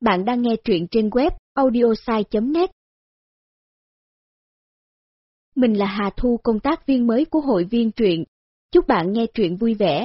Bạn đang nghe truyện trên web audiosai.net. Mình là Hà Thu, công tác viên mới của hội viên truyện. Chúc bạn nghe truyện vui vẻ.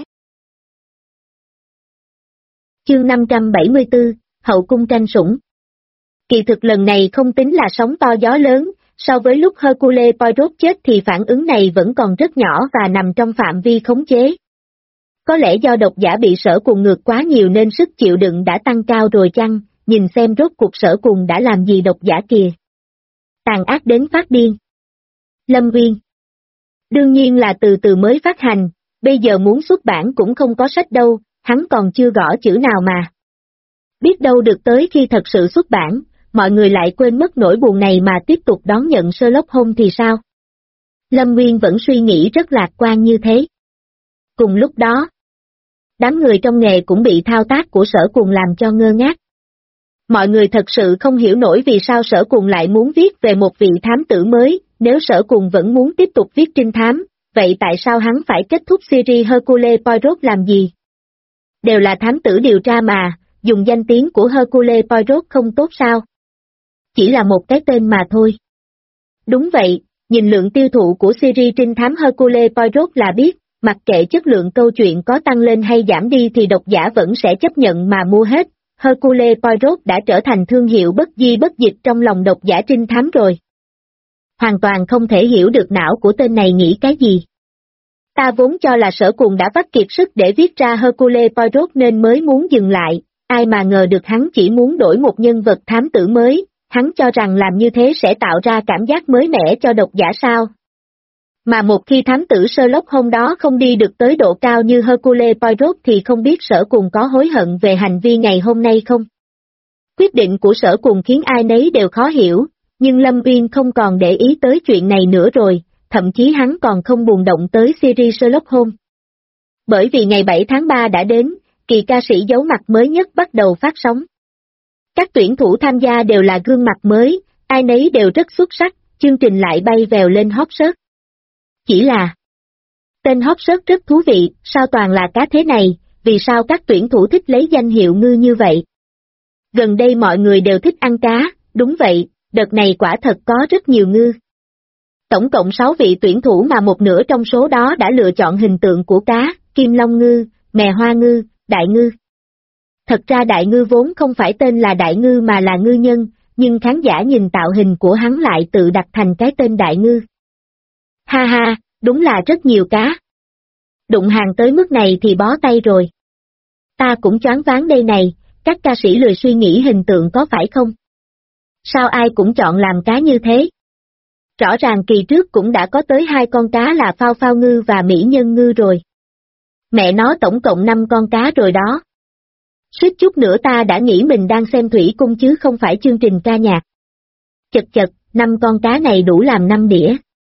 Chương 574, Hậu cung tranh sủng. Kỳ thực lần này không tính là sóng to gió lớn, so với lúc Hercule Poirot chết thì phản ứng này vẫn còn rất nhỏ và nằm trong phạm vi khống chế. Có lẽ do độc giả bị Sở Cùng ngược quá nhiều nên sức chịu đựng đã tăng cao rồi chăng, nhìn xem rốt cuộc Sở Cùng đã làm gì độc giả kìa. Tàn ác đến phát điên. Lâm Uyên. Đương nhiên là từ từ mới phát hành, bây giờ muốn xuất bản cũng không có sách đâu, hắn còn chưa gõ chữ nào mà. Biết đâu được tới khi thật sự xuất bản, mọi người lại quên mất nỗi buồn này mà tiếp tục đón nhận Sherlock Holmes thì sao? Lâm Nguyên vẫn suy nghĩ rất lạc quan như thế. Cùng lúc đó, đám người trong nghề cũng bị thao tác của Sở Cùng làm cho ngơ ngác. Mọi người thật sự không hiểu nổi vì sao Sở Cùng lại muốn viết về một vị thám tử mới, nếu Sở Cùng vẫn muốn tiếp tục viết trinh thám, vậy tại sao hắn phải kết thúc series Hercule Poirot làm gì? Đều là thám tử điều tra mà, dùng danh tiếng của Hercule Poirot không tốt sao? Chỉ là một cái tên mà thôi. Đúng vậy, nhìn lượng tiêu thụ của series trinh thám Hercule Poirot là biết, mặc kệ chất lượng câu chuyện có tăng lên hay giảm đi thì độc giả vẫn sẽ chấp nhận mà mua hết. Hercule Poirot đã trở thành thương hiệu bất di bất dịch trong lòng độc giả trinh thám rồi. Hoàn toàn không thể hiểu được não của tên này nghĩ cái gì. Ta vốn cho là Sở Cùng đã vắt kiệt sức để viết ra Hercule Poirot nên mới muốn dừng lại, ai mà ngờ được hắn chỉ muốn đổi một nhân vật thám tử mới, hắn cho rằng làm như thế sẽ tạo ra cảm giác mới mẻ cho độc giả sao. Mà một khi thám tử Sherlock Holmes đó không đi được tới độ cao như Hercule Poirot thì không biết Sở Cùng có hối hận về hành vi ngày hôm nay không? Quyết định của Sở Cùng khiến ai nấy đều khó hiểu, nhưng Lâm Uyên không còn để ý tới chuyện này nữa rồi, thậm chí hắn còn không buồn động tới series Sherlock Holmes. Bởi vì ngày 7 tháng 3 đã đến, kỳ ca sĩ giấu mặt mới nhất bắt đầu phát sóng. Các tuyển thủ tham gia đều là gương mặt mới, ai nấy đều rất xuất sắc, chương trình lại bay vèo lên hot search. Chỉ là tên hot search rất thú vị, sao toàn là cá thế này, vì sao các tuyển thủ thích lấy danh hiệu ngư như vậy? Gần đây mọi người đều thích ăn cá, đúng vậy, đợt này quả thật có rất nhiều ngư. Tổng cộng 6 vị tuyển thủ mà một nửa trong số đó đã lựa chọn hình tượng của cá, kim long ngư, mè hoa ngư, đại ngư. Thật ra đại ngư vốn không phải tên là đại ngư mà là ngư nhân, nhưng khán giả nhìn tạo hình của hắn lại tự đặt thành cái tên đại ngư. Ha ha, đúng là rất nhiều cá. Đụng hàng tới mức này thì bó tay rồi. Ta cũng choáng váng đây này, các ca sĩ lười suy nghĩ hình tượng có phải không? Sao ai cũng chọn làm cá như thế? Rõ ràng kỳ trước cũng đã có tới 2 con cá là phao phao ngư và mỹ nhân ngư rồi. Mẹ nó tổng cộng 5 con cá rồi đó. Suýt chút nữa ta đã nghĩ mình đang xem thủy cung chứ không phải chương trình ca nhạc. Chật chật, 5 con cá này đủ làm 5 đĩa.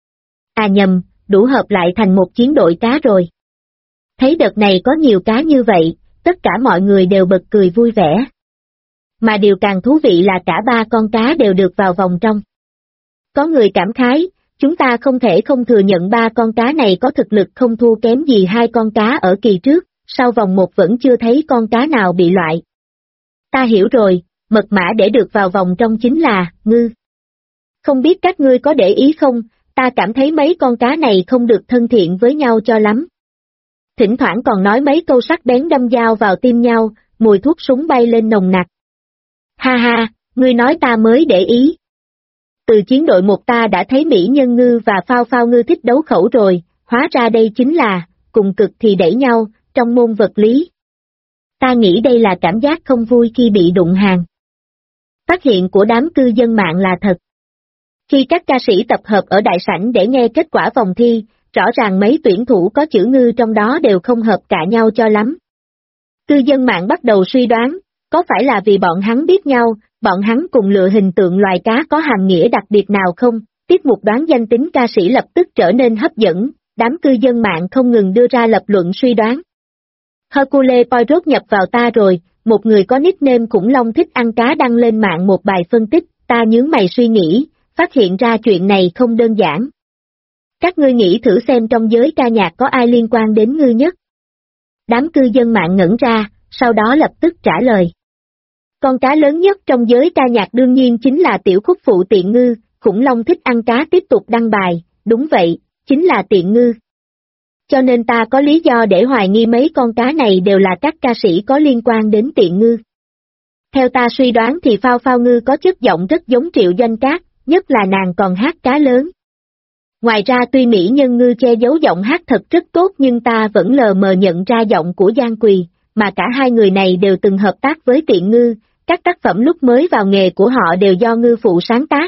À nhầm, đủ hợp lại thành một chiến đội cá rồi. Thấy đợt này có nhiều cá như vậy, tất cả mọi người đều bật cười vui vẻ. Mà điều càng thú vị là cả 3 con cá đều được vào vòng trong. Có người cảm khái, chúng ta không thể không thừa nhận 3 con cá này có thực lực không thua kém gì 2 con cá ở kỳ trước, sau vòng 1 vẫn chưa thấy con cá nào bị loại. Ta hiểu rồi, mật mã để được vào vòng trong chính là ngư. Không biết các ngươi có để ý không, ta cảm thấy mấy con cá này không được thân thiện với nhau cho lắm. Thỉnh thoảng còn nói mấy câu sắc bén đâm dao vào tim nhau, mùi thuốc súng bay lên nồng nặc. Ha ha, ngươi nói ta mới để ý. Từ chiến đội 1 ta đã thấy mỹ nhân ngư và phao phao ngư thích đấu khẩu rồi, hóa ra đây chính là, cùng cực thì đẩy nhau, trong môn vật lý. Ta nghĩ đây là cảm giác không vui khi bị đụng hàng. Phát hiện của đám cư dân mạng là thật. Khi các ca sĩ tập hợp ở đại sảnh để nghe kết quả vòng thi, rõ ràng mấy tuyển thủ có chữ ngư trong đó đều không hợp cả nhau cho lắm. Cư dân mạng bắt đầu suy đoán, có phải là vì bọn hắn biết nhau, bọn hắn cùng lựa hình tượng loài cá có hàm nghĩa đặc biệt nào không? Tiết mục đoán danh tính ca sĩ lập tức trở nên hấp dẫn, đám cư dân mạng không ngừng đưa ra lập luận suy đoán. Hercule Poirot nhập vào ta rồi, một người có nickname khủng long thích ăn cá đăng lên mạng một bài phân tích, ta nhướng mày suy nghĩ, phát hiện ra chuyện này không đơn giản. Các ngươi nghĩ thử xem trong giới ca nhạc có ai liên quan đến ngư nhất. Đám cư dân mạng ngẩn ra, sau đó lập tức trả lời. Con cá lớn nhất trong giới ca nhạc đương nhiên chính là tiểu khúc phụ Tiện Ngư, khủng long thích ăn cá tiếp tục đăng bài, đúng vậy, chính là Tiện Ngư. Cho nên ta có lý do để hoài nghi mấy con cá này đều là các ca sĩ có liên quan đến Tiện Ngư. Theo ta suy đoán thì Phao Phao Ngư có chất giọng rất giống Triệu Doanh Cát, nhất là nàng còn hát cá lớn. Ngoài ra tuy Mỹ Nhân Ngư che giấu giọng hát thật rất tốt nhưng ta vẫn lờ mờ nhận ra giọng của Giang Quỳ, mà cả hai người này đều từng hợp tác với Tiện Ngư, các tác phẩm lúc mới vào nghề của họ đều do ngư phụ sáng tác.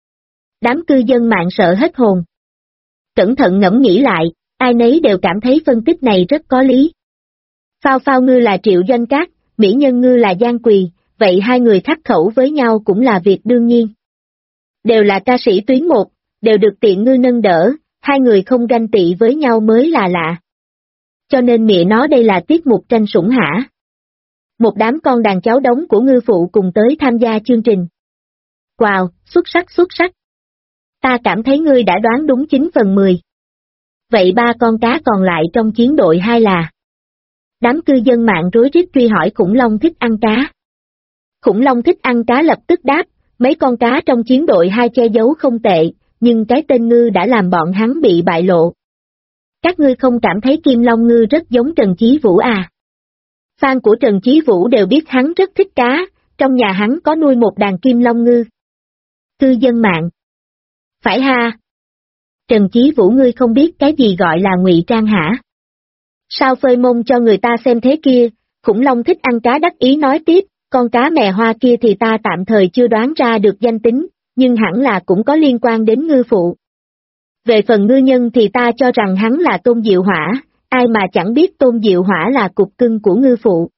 Đám cư dân mạng sợ hết hồn. Cẩn thận ngẫm nghĩ lại, ai nấy đều cảm thấy phân tích này rất có lý. Phao Phao Ngư là Triệu Doanh Cát, Mỹ Nhân Ngư là Giang Quỳ, vậy hai người khắc khẩu với nhau cũng là việc đương nhiên. Đều là ca sĩ tuyến một, đều được Tiện Ngư nâng đỡ, hai người không ganh tị với nhau mới là lạ. Cho nên mẹ nó đây là tiết mục tranh sủng hả? Một đám con đàn cháu đống của ngư phụ cùng tới tham gia chương trình. Wow, xuất sắc xuất sắc. Ta cảm thấy ngươi đã đoán đúng 9/10. Vậy ba con cá còn lại trong chiến đội 2 là? Đám cư dân mạng rối rít truy hỏi khủng long thích ăn cá. Khủng long thích ăn cá lập tức đáp, mấy con cá trong chiến đội 2 che giấu không tệ, nhưng cái tên Ngư đã làm bọn hắn bị bại lộ. Các ngươi không cảm thấy Kim Long Ngư rất giống Trần Chí Vũ à? Fan của Trần Chí Vũ đều biết hắn rất thích cá, trong nhà hắn có nuôi một đàn Kim Long Ngư. Cư dân mạng. Phải ha? Trần Chí Vũ ngươi không biết cái gì gọi là ngụy trang hả? Sao phơi mông cho người ta xem thế kia, khủng long thích ăn cá đắc ý nói tiếp, con cá mè hoa kia thì ta tạm thời chưa đoán ra được danh tính, nhưng hẳn là cũng có liên quan đến ngư phụ. Về phần ngư nhân thì ta cho rằng hắn là Tôn Diệu Hỏa, ai mà chẳng biết Tôn Diệu Hỏa là cục cưng của ngư phụ.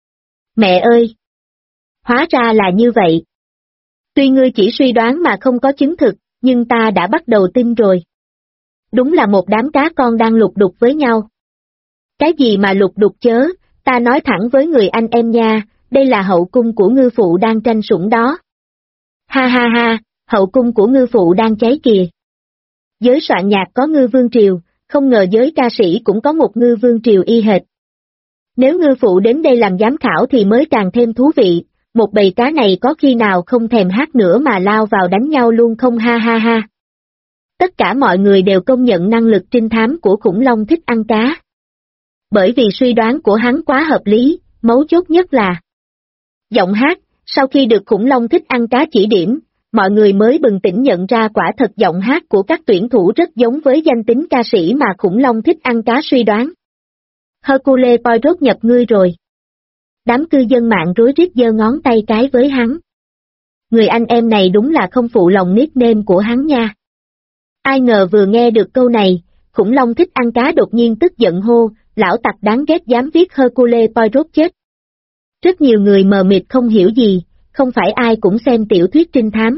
Mẹ ơi! Hóa ra là như vậy. Tuy ngươi chỉ suy đoán mà không có chứng thực, nhưng ta đã bắt đầu tin rồi. Đúng là một đám cá con đang lục đục với nhau. Cái gì mà lục đục chớ, ta nói thẳng với người anh em nha, đây là hậu cung của ngư phụ đang tranh sủng đó. Ha ha ha, hậu cung của ngư phụ đang cháy kìa. Giới soạn nhạc có ngư vương triều, không ngờ giới ca sĩ cũng có một ngư vương triều y hệt. Nếu ngư phụ đến đây làm giám khảo thì mới càng thêm thú vị, một bầy cá này có khi nào không thèm hát nữa mà lao vào đánh nhau luôn không ha ha ha. Tất cả mọi người đều công nhận năng lực trinh thám của khủng long thích ăn cá. Bởi vì suy đoán của hắn quá hợp lý, mấu chốt nhất là giọng hát, sau khi được khủng long thích ăn cá chỉ điểm, mọi người mới bừng tỉnh nhận ra quả thật giọng hát của các tuyển thủ rất giống với danh tính ca sĩ mà khủng long thích ăn cá suy đoán. Hercule Poirot nhập ngươi rồi. Đám cư dân mạng rối rít giơ ngón tay cái với hắn. Người anh em này đúng là không phụ lòng nickname của hắn nha. Ai ngờ vừa nghe được câu này, khủng long thích ăn cá đột nhiên tức giận hô, lão tặc đáng ghét dám viết Hercule Poirot chết. Rất nhiều người mờ mịt không hiểu gì, không phải ai cũng xem tiểu thuyết trinh thám.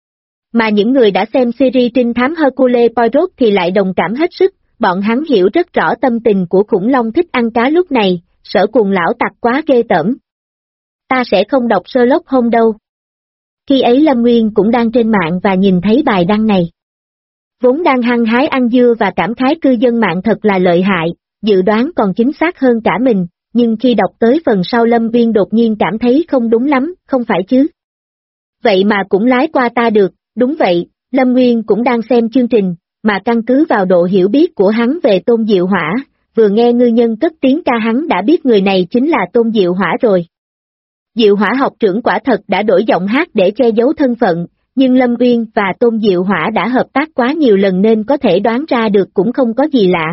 Mà những người đã xem series trinh thám Hercule Poirot thì lại đồng cảm hết sức, bọn hắn hiểu rất rõ tâm tình của khủng long thích ăn cá lúc này, Sở Cuồng lão tặc quá ghê tởm. Ta sẽ không đọc Sherlock Holmes đâu. Khi ấy Lâm Nguyên cũng đang trên mạng và nhìn thấy bài đăng này. Vốn đang hăng hái ăn dưa và cảm khái cư dân mạng thật là lợi hại, dự đoán còn chính xác hơn cả mình, nhưng khi đọc tới phần sau Lâm Nguyên đột nhiên cảm thấy không đúng lắm, không phải chứ. Vậy mà cũng lái qua ta được, đúng vậy, Lâm Nguyên cũng đang xem chương trình, mà căn cứ vào độ hiểu biết của hắn về Tôn Diệu Hỏa, vừa nghe ngư nhân cất tiếng ca hắn đã biết người này chính là Tôn Diệu Hỏa rồi. Diệu Hỏa học trưởng quả thật đã đổi giọng hát để che giấu thân phận, nhưng Lâm Uyên và Tôn Diệu Hỏa đã hợp tác quá nhiều lần nên có thể đoán ra được cũng không có gì lạ.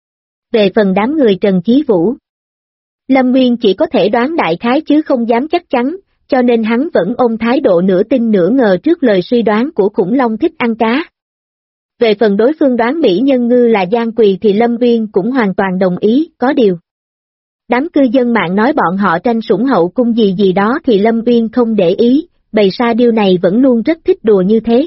Về phần đám người Trần Chí Vũ, Lâm Nguyên chỉ có thể đoán đại khái chứ không dám chắc chắn, cho nên hắn vẫn ôm thái độ nửa tin nửa ngờ trước lời suy đoán của khủng long thích ăn cá. Về phần đối phương đoán Mỹ Nhân Ngư là Giang Quỳ thì Lâm Nguyên cũng hoàn toàn đồng ý, có điều. Đám cư dân mạng nói bọn họ tranh sủng hậu cung gì gì đó thì Lâm Nguyên không để ý, bầy sa điêu này vẫn luôn rất thích đùa như thế.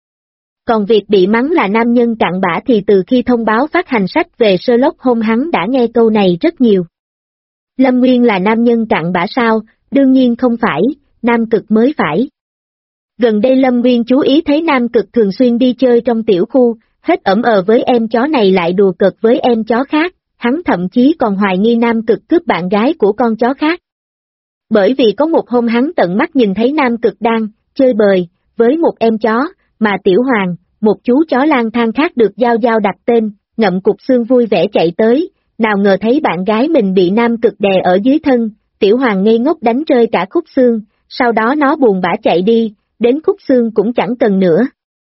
Còn việc bị mắng là nam nhân cặn bã thì từ khi thông báo phát hành sách về Sherlock Holmes hắn đã nghe câu này rất nhiều. Lâm Nguyên là nam nhân cặn bã sao, đương nhiên không phải, Nam Cực mới phải. Gần đây Lâm Nguyên chú ý thấy Nam Cực thường xuyên đi chơi trong tiểu khu, hết ẩm với em chó này lại đùa cợt với em chó khác, hắn thậm chí còn hoài nghi Nam Cực cướp bạn gái của con chó khác. Bởi vì có một hôm hắn tận mắt nhìn thấy Nam Cực đang chơi bời với một em chó, mà Tiểu Hoàng, một chú chó lang thang khác được Giao Giao đặt tên, ngậm cục xương vui vẻ chạy tới, nào ngờ thấy bạn gái mình bị Nam Cực đè ở dưới thân, Tiểu Hoàng ngây ngốc đánh rơi cả khúc xương, sau đó nó buồn bã chạy đi, đến khúc xương cũng chẳng cần nữa.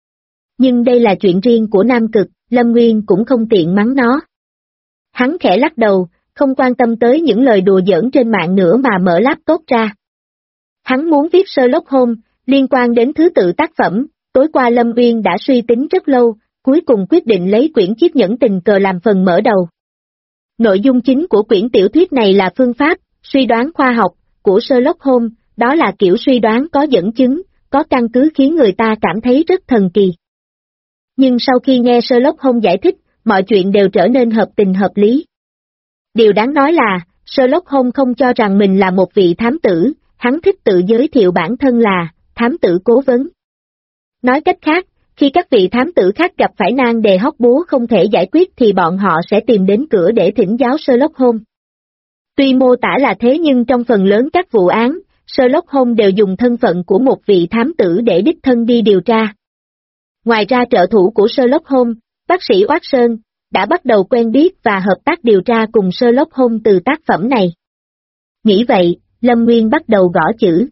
Nhưng đây là chuyện riêng của Nam Cực, Lâm Nguyên cũng không tiện mắng nó. Hắn khẽ lắc đầu, không quan tâm tới những lời đùa giỡn trên mạng nữa mà mở laptop ra. Hắn muốn viết Sherlock Holmes, liên quan đến thứ tự tác phẩm, tối qua Lâm Nguyên đã suy tính rất lâu, cuối cùng quyết định lấy quyển Chiếc nhẫn tình cờ làm phần mở đầu. Nội dung chính của quyển tiểu thuyết này là phương pháp, suy đoán khoa học, của Sherlock Holmes, đó là kiểu suy đoán có dẫn chứng, có căn cứ khiến người ta cảm thấy rất thần kỳ. Nhưng sau khi nghe Sherlock Holmes giải thích, mọi chuyện đều trở nên hợp tình hợp lý. Điều đáng nói là, Sherlock Holmes không cho rằng mình là một vị thám tử, hắn thích tự giới thiệu bản thân là thám tử cố vấn. Nói cách khác, khi các vị thám tử khác gặp phải nan đề hóc búa không thể giải quyết thì bọn họ sẽ tìm đến cửa để thỉnh giáo Sherlock Holmes. Tuy mô tả là thế nhưng trong phần lớn các vụ án, Sherlock Holmes đều dùng thân phận của một vị thám tử để đích thân đi điều tra. Ngoài ra trợ thủ của Sherlock Holmes, bác sĩ Watson, đã bắt đầu quen biết và hợp tác điều tra cùng Sherlock Holmes từ tác phẩm này. Nghĩ vậy, Lâm Nguyên bắt đầu gõ chữ.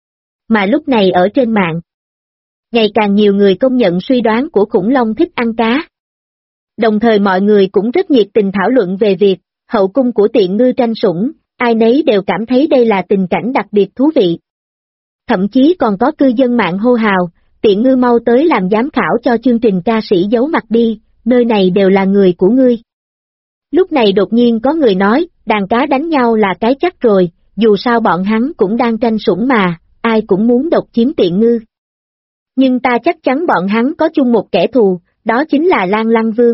Mà lúc này ở trên mạng, ngày càng nhiều người công nhận suy đoán của khủng long thích ăn cá. Đồng thời mọi người cũng rất nhiệt tình thảo luận về việc, hậu cung của Tiện Ngư tranh sủng, ai nấy đều cảm thấy đây là tình cảnh đặc biệt thú vị. Thậm chí còn có cư dân mạng hô hào, Tiện Ngư mau tới làm giám khảo cho chương trình Ca sĩ giấu mặt đi, nơi này đều là người của ngươi. Lúc này đột nhiên có người nói, đàn cá đánh nhau là cái chắc rồi, dù sao bọn hắn cũng đang tranh sủng mà, ai cũng muốn độc chiếm Tiện Ngư. Nhưng ta chắc chắn bọn hắn có chung một kẻ thù, đó chính là Lan Lăng Vương.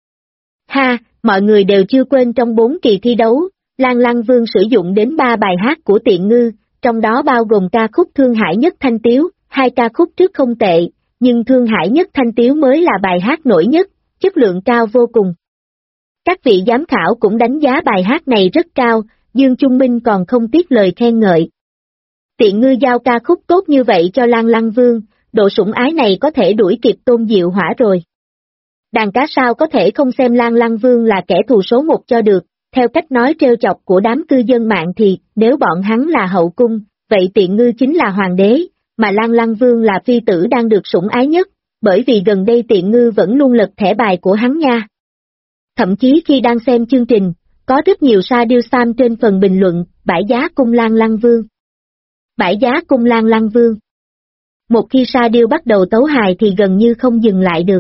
Ha, mọi người đều chưa quên trong 4 kỳ thi đấu, Lan Lăng Vương sử dụng đến 3 bài hát của Tiện Ngư, trong đó bao gồm ca khúc Thương Hải Nhất Thanh Tiếu, 2 ca khúc trước không tệ, nhưng Thương Hải Nhất Thanh Tiếu mới là bài hát nổi nhất, chất lượng cao vô cùng. Các vị giám khảo cũng đánh giá bài hát này rất cao, Dương Trung Minh còn không tiếc lời khen ngợi. Tiện Ngư giao ca khúc tốt như vậy cho Lan Lăng Vương, độ sủng ái này có thể đuổi kịp Tôn Diệu Hỏa rồi. Đàn cá sao có thể không xem Lan Lăng Vương là kẻ thù số 1 cho được, theo cách nói trêu chọc của đám cư dân mạng thì, nếu bọn hắn là hậu cung, vậy Tiện Ngư chính là hoàng đế, mà Lan Lăng Vương là phi tử đang được sủng ái nhất, bởi vì gần đây Tiện Ngư vẫn luôn lật thẻ bài của hắn nha. Thậm chí khi đang xem chương trình, có rất nhiều sa điêu Sam trên phần bình luận, bãi giá cung Lan Lăng Vương. Bãi giá cung Lan Lăng Vương. Một khi sa điêu bắt đầu tấu hài thì gần như không dừng lại được.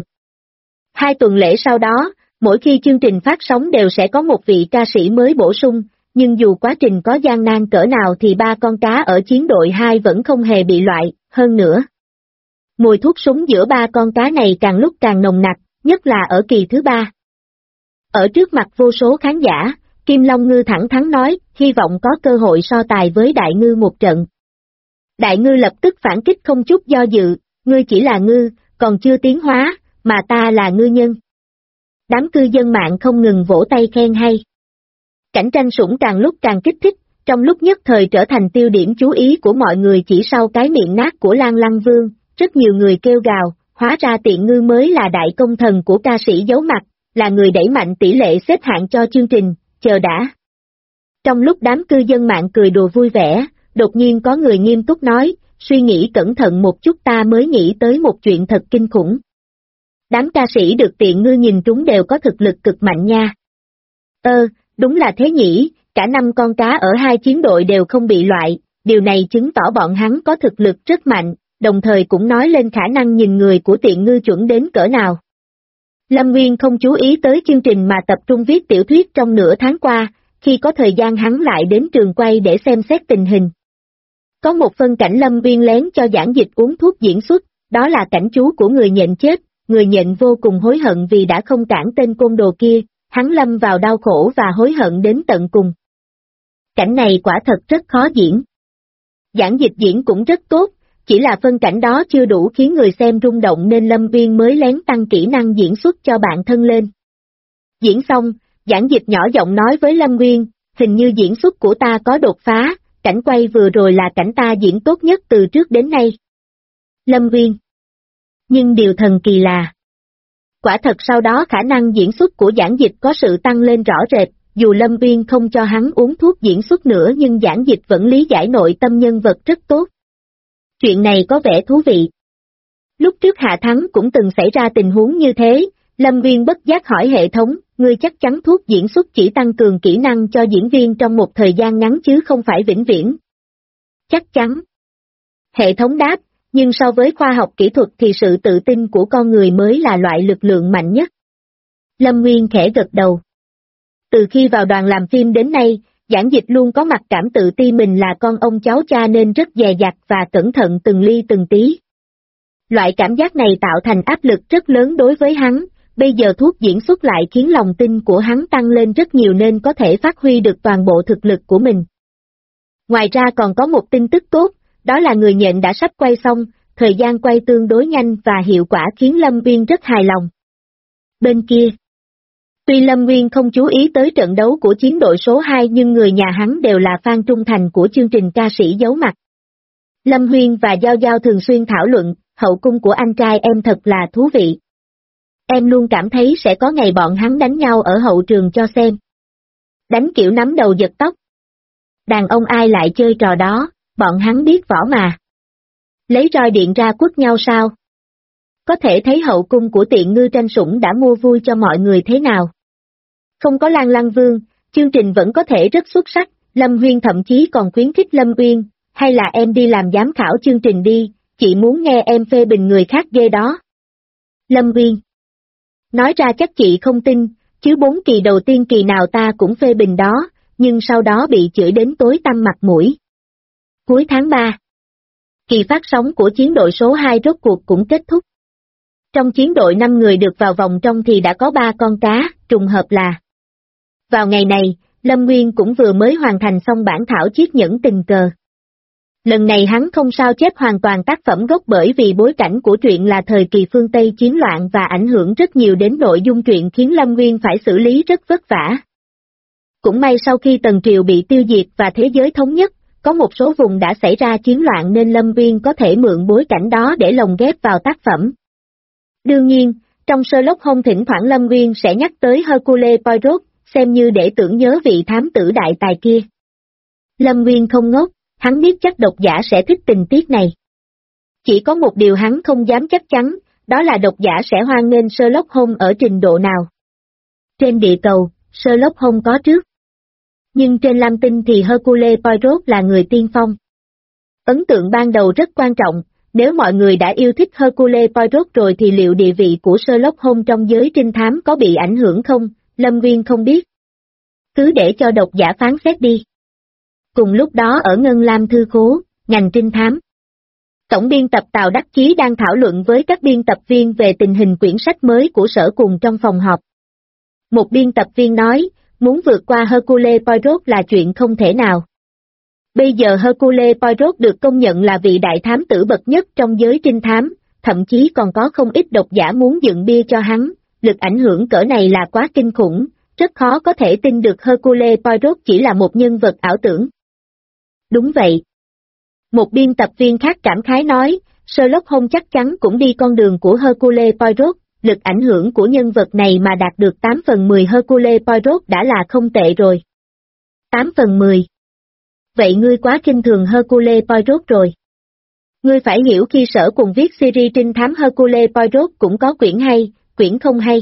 2 tuần lễ sau đó, mỗi khi chương trình phát sóng đều sẽ có một vị ca sĩ mới bổ sung, nhưng dù quá trình có gian nan cỡ nào thì 3 con cá ở chiến đội 2 vẫn không hề bị loại, hơn nữa. Mùi thuốc súng giữa 3 con cá này càng lúc càng nồng nặc, nhất là ở kỳ thứ 3. Ở trước mặt vô số khán giả, Kim Long Ngư thẳng thắn nói, hy vọng có cơ hội so tài với Đại Ngư một trận. Đại Ngư lập tức phản kích không chút do dự, ngươi chỉ là ngư, còn chưa tiến hóa, mà ta là ngư nhân. Đám cư dân mạng không ngừng vỗ tay khen hay. Cảnh tranh sủng càng lúc càng kích thích, trong lúc nhất thời trở thành tiêu điểm chú ý của mọi người chỉ sau cái miệng nát của Lan Lăng Vương, rất nhiều người kêu gào, hóa ra Tiện Ngư mới là đại công thần của ca sĩ giấu mặt, là người đẩy mạnh tỷ lệ xếp hạng cho chương trình, chờ đã. Trong lúc đám cư dân mạng cười đùa vui vẻ, đột nhiên có người nghiêm túc nói, suy nghĩ cẩn thận một chút ta mới nghĩ tới một chuyện thật kinh khủng. Đám ca sĩ được Tiện Ngư nhìn trúng đều có thực lực cực mạnh nha. Đúng là thế nhỉ, cả 5 con cá ở 2 chiến đội đều không bị loại, điều này chứng tỏ bọn hắn có thực lực rất mạnh, đồng thời cũng nói lên khả năng nhìn người của Tiện Ngư chuẩn đến cỡ nào. Lâm Nguyên không chú ý tới chương trình mà tập trung viết tiểu thuyết trong nửa tháng qua, khi có thời gian hắn lại đến trường quay để xem xét tình hình. Có một phân cảnh Lâm Nguyên lén cho Giảng Dịch uống thuốc diễn xuất, đó là cảnh chú của người nhện chết, người nhện vô cùng hối hận vì đã không cản tên côn đồ kia, hắn lâm vào đau khổ và hối hận đến tận cùng. Cảnh này quả thật rất khó diễn. Giảng Dịch diễn cũng rất tốt, chỉ là phân cảnh đó chưa đủ khiến người xem rung động nên Lâm Nguyên mới lén tăng kỹ năng diễn xuất cho bạn thân lên. Diễn xong, Giảng Dịch nhỏ giọng nói với Lâm Nguyên, hình như diễn xuất của ta có đột phá, cảnh quay vừa rồi là cảnh ta diễn tốt nhất từ trước đến nay. Lâm Nguyên. Nhưng điều thần kỳ là, quả thật sau đó khả năng diễn xuất của Giản Dịch có sự tăng lên rõ rệt, dù Lâm Nguyên không cho hắn uống thuốc diễn xuất nữa nhưng Giản Dịch vẫn lý giải nội tâm nhân vật rất tốt. Chuyện này có vẻ thú vị. Lúc trước Hạ Thắng cũng từng xảy ra tình huống như thế, Lâm Nguyên bất giác hỏi hệ thống, ngươi chắc chắn thuốc diễn xuất chỉ tăng cường kỹ năng cho diễn viên trong một thời gian ngắn chứ không phải vĩnh viễn. Chắc chắn. Hệ thống đáp, nhưng so với khoa học kỹ thuật thì sự tự tin của con người mới là loại lực lượng mạnh nhất. Lâm Nguyên khẽ gật đầu. Từ khi vào đoàn làm phim đến nay, Giản Dịch luôn có mặc cảm tự ti mình là con ông cháu cha nên rất dè dặt và cẩn thận từng ly từng tí. Loại cảm giác này tạo thành áp lực rất lớn đối với hắn, bây giờ thuốc diễn xuất lại khiến lòng tin của hắn tăng lên rất nhiều nên có thể phát huy được toàn bộ thực lực của mình. Ngoài ra còn có một tin tức tốt, đó là Người Nhện đã sắp quay xong, thời gian quay tương đối nhanh và hiệu quả khiến Lâm Nguyên rất hài lòng. Bên kia, tuy Lâm Nguyên không chú ý tới trận đấu của chiến đội số 2 nhưng người nhà hắn đều là fan trung thành của chương trình ca sĩ giấu mặt. Lâm Huyên và Giao Giao thường xuyên thảo luận, hậu cung của anh trai em thật là thú vị. Em luôn cảm thấy sẽ có ngày bọn hắn đánh nhau ở hậu trường cho xem. Đánh kiểu nắm đầu giật tóc. Đàn ông ai lại chơi trò đó, bọn hắn biết võ mà. Lấy roi điện ra quất nhau sao? Có thể thấy hậu cung của Tiện Ngư Tranh Sủng đã mua vui cho mọi người thế nào. Không có Lan Lăng Vương, chương trình vẫn có thể rất xuất sắc, Lâm Huyên thậm chí còn khuyến khích Lâm Uyên, hay là em đi làm giám khảo chương trình đi, chị muốn nghe em phê bình người khác ghê đó. Lâm Uyên. Nói ra chắc chị không tin, chứ 4 kỳ đầu tiên kỳ nào ta cũng phê bình đó, nhưng sau đó bị chửi đến tối tăm mặt mũi. Cuối tháng 3, kỳ phát sóng của chiến đội số 2 rốt cuộc cũng kết thúc. Trong chiến đội 5 người được vào vòng trong thì đã có 3 con cá, trùng hợp là. Vào ngày này, Lâm Nguyên cũng vừa mới hoàn thành xong bản thảo chiết nhẫn tình cờ. Lần này hắn không sao chép hoàn toàn tác phẩm gốc bởi vì bối cảnh của truyện là thời kỳ phương Tây chiến loạn và ảnh hưởng rất nhiều đến nội dung truyện khiến Lâm Nguyên phải xử lý rất vất vả. Cũng may sau khi Tần Triều bị tiêu diệt và thế giới thống nhất, có một số vùng đã xảy ra chiến loạn nên Lâm Nguyên có thể mượn bối cảnh đó để lồng ghép vào tác phẩm. Đương nhiên, trong Sherlock Holmes thỉnh thoảng Lâm Nguyên sẽ nhắc tới Hercule Poirot, xem như để tưởng nhớ vị thám tử đại tài kia. Lâm Nguyên không ngốc, hắn biết chắc độc giả sẽ thích tình tiết này. Chỉ có một điều hắn không dám chắc chắn, đó là độc giả sẽ hoan nghênh Sherlock Holmes ở trình độ nào. Trên địa cầu, Sherlock Holmes có trước. Nhưng trên Lam Tinh thì Hercule Poirot là người tiên phong. Ấn tượng ban đầu rất quan trọng, nếu mọi người đã yêu thích Hercule Poirot rồi thì liệu địa vị của Sherlock Holmes trong giới trinh thám có bị ảnh hưởng không, Lâm Nguyên không biết. Cứ để cho độc giả phán xét đi. Cùng lúc đó ở Ngân Lam Thư Khố, ngành trinh thám. Tổng biên tập Tào Đắc Chí đang thảo luận với các biên tập viên về tình hình quyển sách mới của Sở Cùng trong phòng họp. Một biên tập viên nói, muốn vượt qua Hercule Poirot là chuyện không thể nào. Bây giờ Hercule Poirot được công nhận là vị đại thám tử bậc nhất trong giới trinh thám, thậm chí còn có không ít độc giả muốn dựng bia cho hắn, lực ảnh hưởng cỡ này là quá kinh khủng, rất khó có thể tin được Hercule Poirot chỉ là một nhân vật ảo tưởng. Đúng vậy. Một biên tập viên khác cảm khái nói, Sherlock Holmes chắc chắn cũng đi con đường của Hercule Poirot, lực ảnh hưởng của nhân vật này mà đạt được 8/10 Hercule Poirot đã là không tệ rồi. 8/10. Vậy ngươi quá khinh thường Hercule Poirot rồi. Ngươi phải hiểu khi Sở Cùng viết series trinh thám Hercule Poirot cũng có quyển hay, quyển không hay.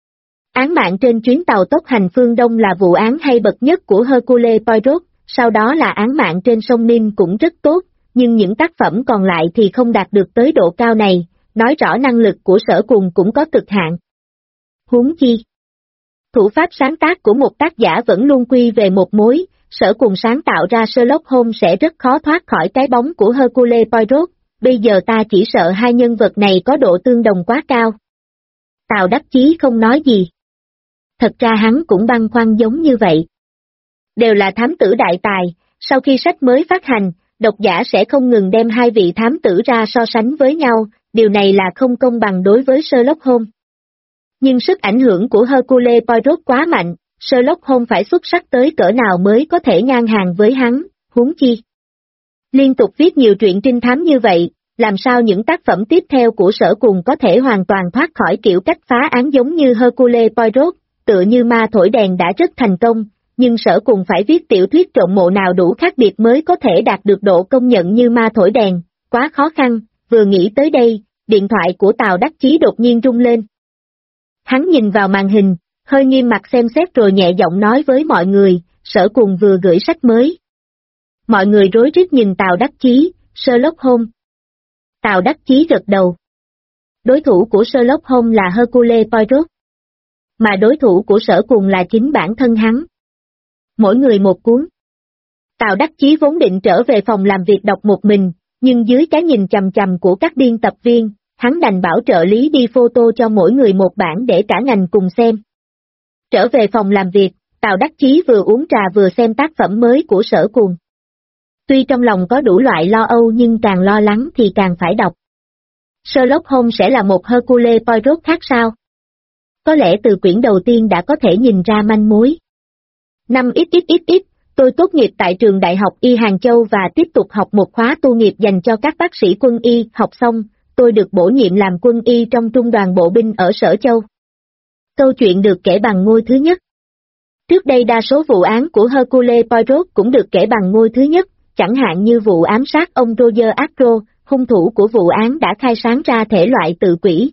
Án mạng trên chuyến tàu tốc hành phương Đông là vụ án hay bậc nhất của Hercule Poirot, sau đó là án mạng trên sông Nin cũng rất tốt, nhưng những tác phẩm còn lại thì không đạt được tới độ cao này, nói rõ năng lực của Sở Cùng cũng có cực hạn. Huống chi, thủ pháp sáng tác của một tác giả vẫn luôn quy về một mối, Sở Cùng sáng tạo ra Sherlock Holmes sẽ rất khó thoát khỏi cái bóng của Hercule Poirot, bây giờ ta chỉ sợ hai nhân vật này có độ tương đồng quá cao. Tào Đắc Chí không nói gì. Thật ra hắn cũng băn khoăn giống như vậy. Đều là thám tử đại tài, sau khi sách mới phát hành, độc giả sẽ không ngừng đem hai vị thám tử ra so sánh với nhau, điều này là không công bằng đối với Sherlock Holmes. Nhưng sức ảnh hưởng của Hercule Poirot quá mạnh, Sherlock Holmes phải xuất sắc tới cỡ nào mới có thể ngang hàng với hắn, huống chi. Liên tục viết nhiều truyện trinh thám như vậy, làm sao những tác phẩm tiếp theo của Sở Cùng có thể hoàn toàn thoát khỏi kiểu cách phá án giống như Hercule Poirot, tựa như ma thổi đèn đã rất thành công, nhưng Sở Cùng phải viết tiểu thuyết trộm mộ nào đủ khác biệt mới có thể đạt được độ công nhận như ma thổi đèn, quá khó khăn, vừa nghĩ tới đây, điện thoại của Tào Đắc Chí đột nhiên rung lên. Hắn nhìn vào màn hình, hơi nghiêm mặt xem xét rồi nhẹ giọng nói với mọi người, Sở Cùng vừa gửi sách mới. Mọi người rối rít nhìn Tào Đắc Chí, Sherlock Holmes. Tào Đắc Chí gật đầu. Đối thủ của Sherlock Holmes là Hercule Poirot, mà đối thủ của Sở Cùng là chính bản thân hắn. Mỗi người một cuốn. Tào Đắc Chí vốn định trở về phòng làm việc đọc một mình, nhưng dưới cái nhìn chằm chằm của các biên tập viên, hắn đành bảo trợ lý đi photo cho mỗi người một bản để cả ngành cùng xem. Trở về phòng làm việc, Tào Đắc Chí vừa uống trà vừa xem tác phẩm mới của Sở Cùng. Tuy trong lòng có đủ loại lo âu nhưng càng lo lắng thì càng phải đọc. Sherlock Holmes sẽ là một Hercule Poirot khác sao? Có lẽ từ quyển đầu tiên đã có thể nhìn ra manh mối. Năm XXXX, tôi tốt nghiệp tại trường Đại học Y Hàng Châu và tiếp tục học một khóa tu nghiệp dành cho các bác sĩ quân y. Học xong, tôi được bổ nhiệm làm quân y trong trung đoàn bộ binh ở Sở Châu. Câu chuyện được kể bằng ngôi thứ nhất. Trước đây đa số vụ án của Hercule Poirot cũng được kể bằng ngôi thứ nhất, chẳng hạn như vụ ám sát ông Roger Ackroyd, hung thủ của vụ án đã khai sáng ra thể loại tự quỷ.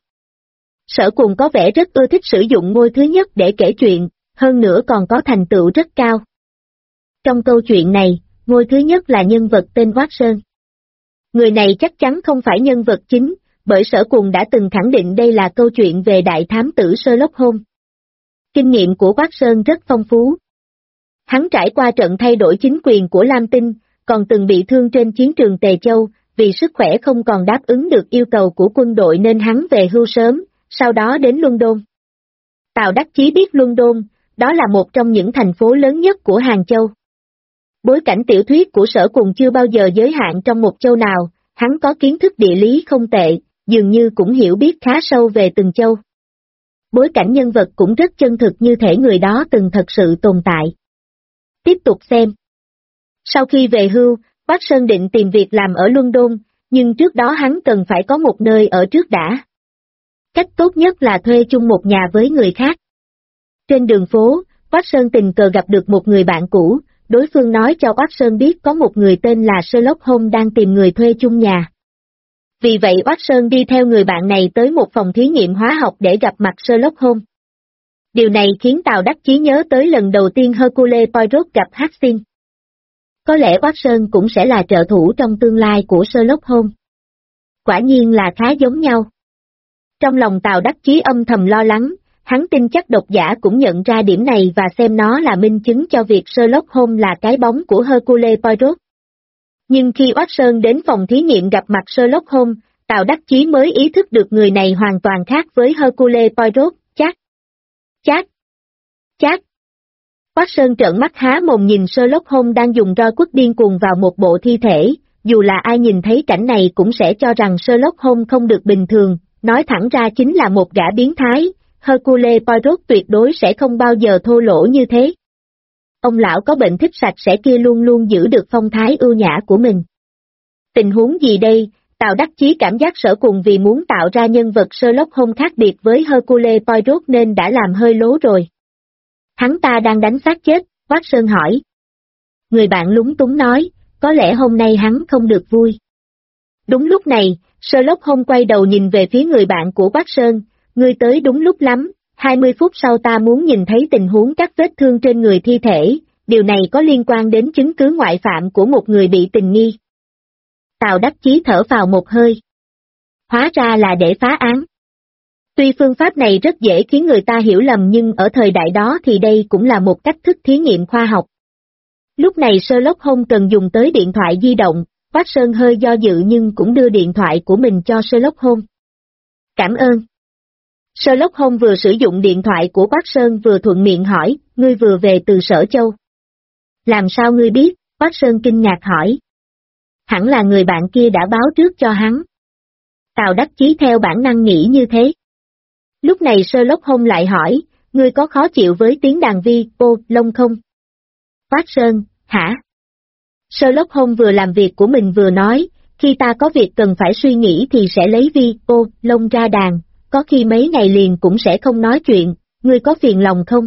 Sở Cùng có vẻ rất ưa thích sử dụng ngôi thứ nhất để kể chuyện, hơn nữa còn có thành tựu rất cao. Trong câu chuyện này, ngôi thứ nhất là nhân vật tên Watson. Người này chắc chắn không phải nhân vật chính, bởi Sở Cùng đã từng khẳng định đây là câu chuyện về đại thám tử Sherlock Holmes. Kinh nghiệm của Watson rất phong phú. Hắn trải qua trận thay đổi chính quyền của Lam Tinh, còn từng bị thương trên chiến trường Tề Châu, vì sức khỏe không còn đáp ứng được yêu cầu của quân đội nên hắn về hưu sớm, sau đó đến London. Tào Đắc Chí biết London, đó là một trong những thành phố lớn nhất của Hàng Châu. Bối cảnh tiểu thuyết của Sở Cùng chưa bao giờ giới hạn trong một châu nào, hắn có kiến thức địa lý không tệ, dường như cũng hiểu biết khá sâu về từng châu. Bối cảnh nhân vật cũng rất chân thực như thể người đó từng thật sự tồn tại. Tiếp tục xem. Sau khi về hưu, Watson định tìm việc làm ở London, nhưng trước đó hắn cần phải có một nơi ở trước đã. Cách tốt nhất là thuê chung một nhà với người khác. Trên đường phố, Watson tình cờ gặp được một người bạn cũ, đối phương nói cho Watson biết có một người tên là Sherlock Holmes đang tìm người thuê chung nhà. Vì vậy Watson đi theo người bạn này tới một phòng thí nghiệm hóa học để gặp mặt Sherlock Holmes. Điều này khiến Tào Đắc Chí nhớ tới lần đầu tiên Hercule Poirot gặp Hastings. Có lẽ Watson cũng sẽ là trợ thủ trong tương lai của Sherlock Holmes. Quả nhiên là khá giống nhau. Trong lòng Tào Đắc Chí âm thầm lo lắng, hắn tin chắc độc giả cũng nhận ra điểm này và xem nó là minh chứng cho việc Sherlock Holmes là cái bóng của Hercule Poirot. Nhưng khi Watson đến phòng thí nghiệm gặp mặt Sherlock Holmes, Tào Đắc Chí mới ý thức được người này hoàn toàn khác với Hercule Poirot. Chát. Watson trợn mắt há mồm nhìn Sherlock Holmes đang dùng roi quất điên cuồng vào một bộ thi thể, dù là ai nhìn thấy cảnh này cũng sẽ cho rằng Sherlock Holmes không được bình thường, nói thẳng ra chính là một gã biến thái, Hercule Poirot tuyệt đối sẽ không bao giờ thô lỗ như thế. Ông lão có bệnh thích sạch sẽ kia luôn luôn giữ được phong thái ưu nhã của mình. Tình huống gì đây? Tào Đắc Chí cảm giác Sở Cùng vì muốn tạo ra nhân vật Sherlock Holmes khác biệt với Hercule Poirot nên đã làm hơi lố rồi. Hắn ta đang đánh xác chết, Watson hỏi. Người bạn lúng túng nói, có lẽ hôm nay hắn không được vui. Đúng lúc này, Sherlock Holmes quay đầu nhìn về phía người bạn của Watson, ngươi tới đúng lúc lắm, 20 phút sau ta muốn nhìn thấy tình huống các vết thương trên người thi thể, điều này có liên quan đến chứng cứ ngoại phạm của một người bị tình nghi. Tào Đắc Chí thở vào một hơi. Hóa ra là để phá án. Tuy phương pháp này rất dễ khiến người ta hiểu lầm nhưng ở thời đại đó thì đây cũng là một cách thức thí nghiệm khoa học. Lúc này Sherlock Holmes cần dùng tới điện thoại di động, Watson hơi do dự nhưng cũng đưa điện thoại của mình cho Sherlock Holmes. Cảm ơn. Sherlock Holmes vừa sử dụng điện thoại của Watson vừa thuận miệng hỏi, ngươi vừa về từ Sở Châu. Làm sao ngươi biết? Watson kinh ngạc hỏi. Hẳn là người bạn kia đã báo trước cho hắn. Tào Đắc Chí theo bản năng nghĩ như thế. Lúc này Sherlock Holmes lại hỏi, ngươi có khó chịu với tiếng đàn vi, ô, lông không? Watson, hả? Sherlock Holmes vừa làm việc của mình vừa nói, khi ta có việc cần phải suy nghĩ thì sẽ lấy lông ra đàn, có khi mấy ngày liền cũng sẽ không nói chuyện, ngươi có phiền lòng không?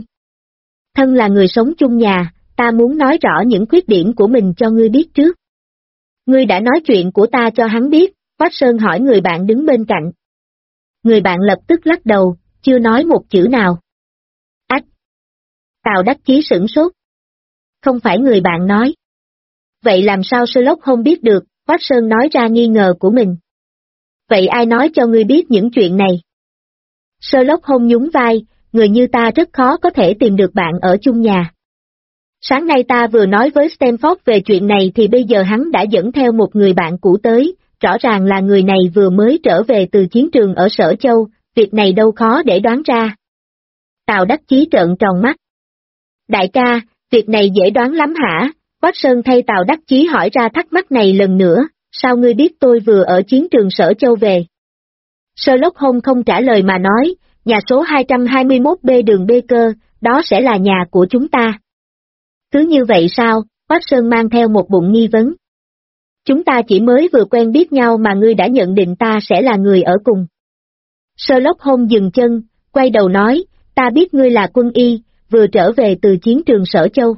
Thân là người sống chung nhà, ta muốn nói rõ những khuyết điểm của mình cho ngươi biết trước. Ngươi đã nói chuyện của ta cho hắn biết, Watson hỏi người bạn đứng bên cạnh. Người bạn lập tức lắc đầu, chưa nói một chữ nào. Ách! Tào Đắc Chí sửng sốt. Không phải người bạn nói. Vậy làm sao Sherlock Holmes biết được, Watson nói ra nghi ngờ của mình. Vậy ai nói cho ngươi biết những chuyện này? Sherlock Holmes nhún vai, người như ta rất khó có thể tìm được bạn ở chung nhà. Sáng nay ta vừa nói với Stamford về chuyện này thì bây giờ hắn đã dẫn theo một người bạn cũ tới, rõ ràng là người này vừa mới trở về từ chiến trường ở Sở Châu, việc này đâu khó để đoán ra. Tào Đắc Chí trợn tròn mắt. Đại ca, việc này dễ đoán lắm hả? Watson thay Tào Đắc Chí hỏi ra thắc mắc này lần nữa, sao ngươi biết tôi vừa ở chiến trường Sở Châu về? Sherlock Holmes không trả lời mà nói, nhà số 221B đường Baker, đó sẽ là nhà của chúng ta. Cứ như vậy sao? Watson mang theo một bụng nghi vấn. Chúng ta chỉ mới vừa quen biết nhau mà ngươi đã nhận định ta sẽ là người ở cùng. Sherlock Holmes dừng chân, quay đầu nói, ta biết ngươi là quân y, vừa trở về từ chiến trường Sở Châu.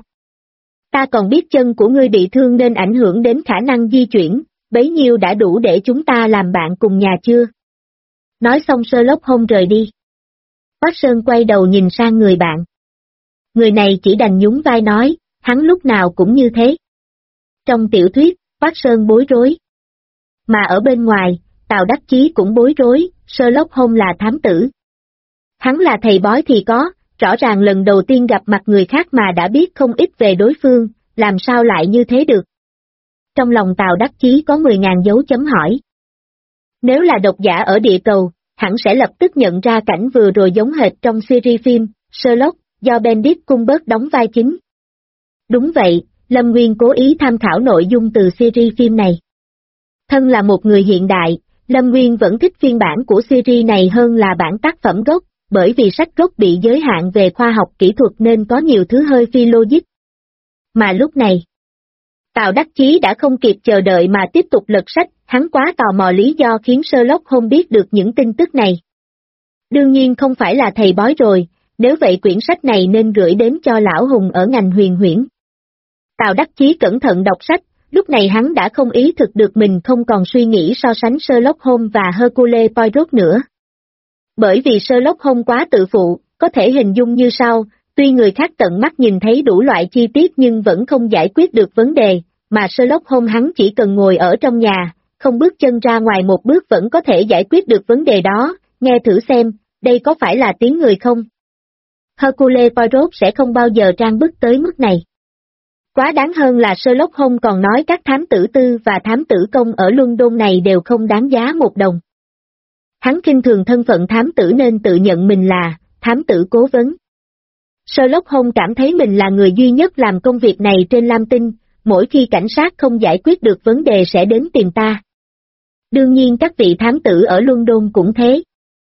Ta còn biết chân của ngươi bị thương nên ảnh hưởng đến khả năng di chuyển, bấy nhiêu đã đủ để chúng ta làm bạn cùng nhà chưa? Nói xong Sherlock Holmes rời đi. Watson quay đầu nhìn sang người bạn. Người này chỉ đành nhún vai nói, hắn lúc nào cũng như thế. Trong tiểu thuyết, Watson bối rối. Mà ở bên ngoài, Tào Đắc Chí cũng bối rối, Sherlock Holmes là thám tử. Hắn là thầy bói thì có, rõ ràng lần đầu tiên gặp mặt người khác mà đã biết không ít về đối phương, làm sao lại như thế được? Trong lòng Tào Đắc Chí có 10.000 dấu chấm hỏi. Nếu là độc giả ở địa cầu, hẳn sẽ lập tức nhận ra cảnh vừa rồi giống hệt trong series phim, Sherlock, do Benedict Cumberbatch đóng vai chính. Đúng vậy, Lâm Nguyên cố ý tham khảo nội dung từ series phim này. Thân là một người hiện đại, Lâm Nguyên vẫn thích phiên bản của series này hơn là bản tác phẩm gốc, bởi vì sách gốc bị giới hạn về khoa học kỹ thuật nên có nhiều thứ hơi phi logic. Mà lúc này, Tào Đắc Chí đã không kịp chờ đợi mà tiếp tục lật sách, hắn quá tò mò lý do khiến Sherlock Holmes biết được những tin tức này. Đương nhiên không phải là thầy bói rồi, nếu vậy quyển sách này nên gửi đến cho lão Hùng ở ngành huyền huyễn. Tào Đắc Chí cẩn thận đọc sách, lúc này hắn đã không ý thực được mình không còn suy nghĩ so sánh Sherlock Holmes và Hercule Poirot nữa. Bởi vì Sherlock Holmes quá tự phụ, có thể hình dung như sau, tuy người khác tận mắt nhìn thấy đủ loại chi tiết nhưng vẫn không giải quyết được vấn đề, mà Sherlock Holmes hắn chỉ cần ngồi ở trong nhà, không bước chân ra ngoài một bước vẫn có thể giải quyết được vấn đề đó, nghe thử xem, đây có phải là tiếng người không? Hercule Poirot sẽ không bao giờ trang bức tới mức này. Quá đáng hơn là Sherlock Holmes còn nói các thám tử tư và thám tử công ở London này đều không đáng giá một đồng. Hắn khinh thường thân phận thám tử nên tự nhận mình là thám tử cố vấn. Sherlock Holmes cảm thấy mình là người duy nhất làm công việc này trên Lam Tinh, mỗi khi cảnh sát không giải quyết được vấn đề sẽ đến tìm ta. Đương nhiên các vị thám tử ở London cũng thế.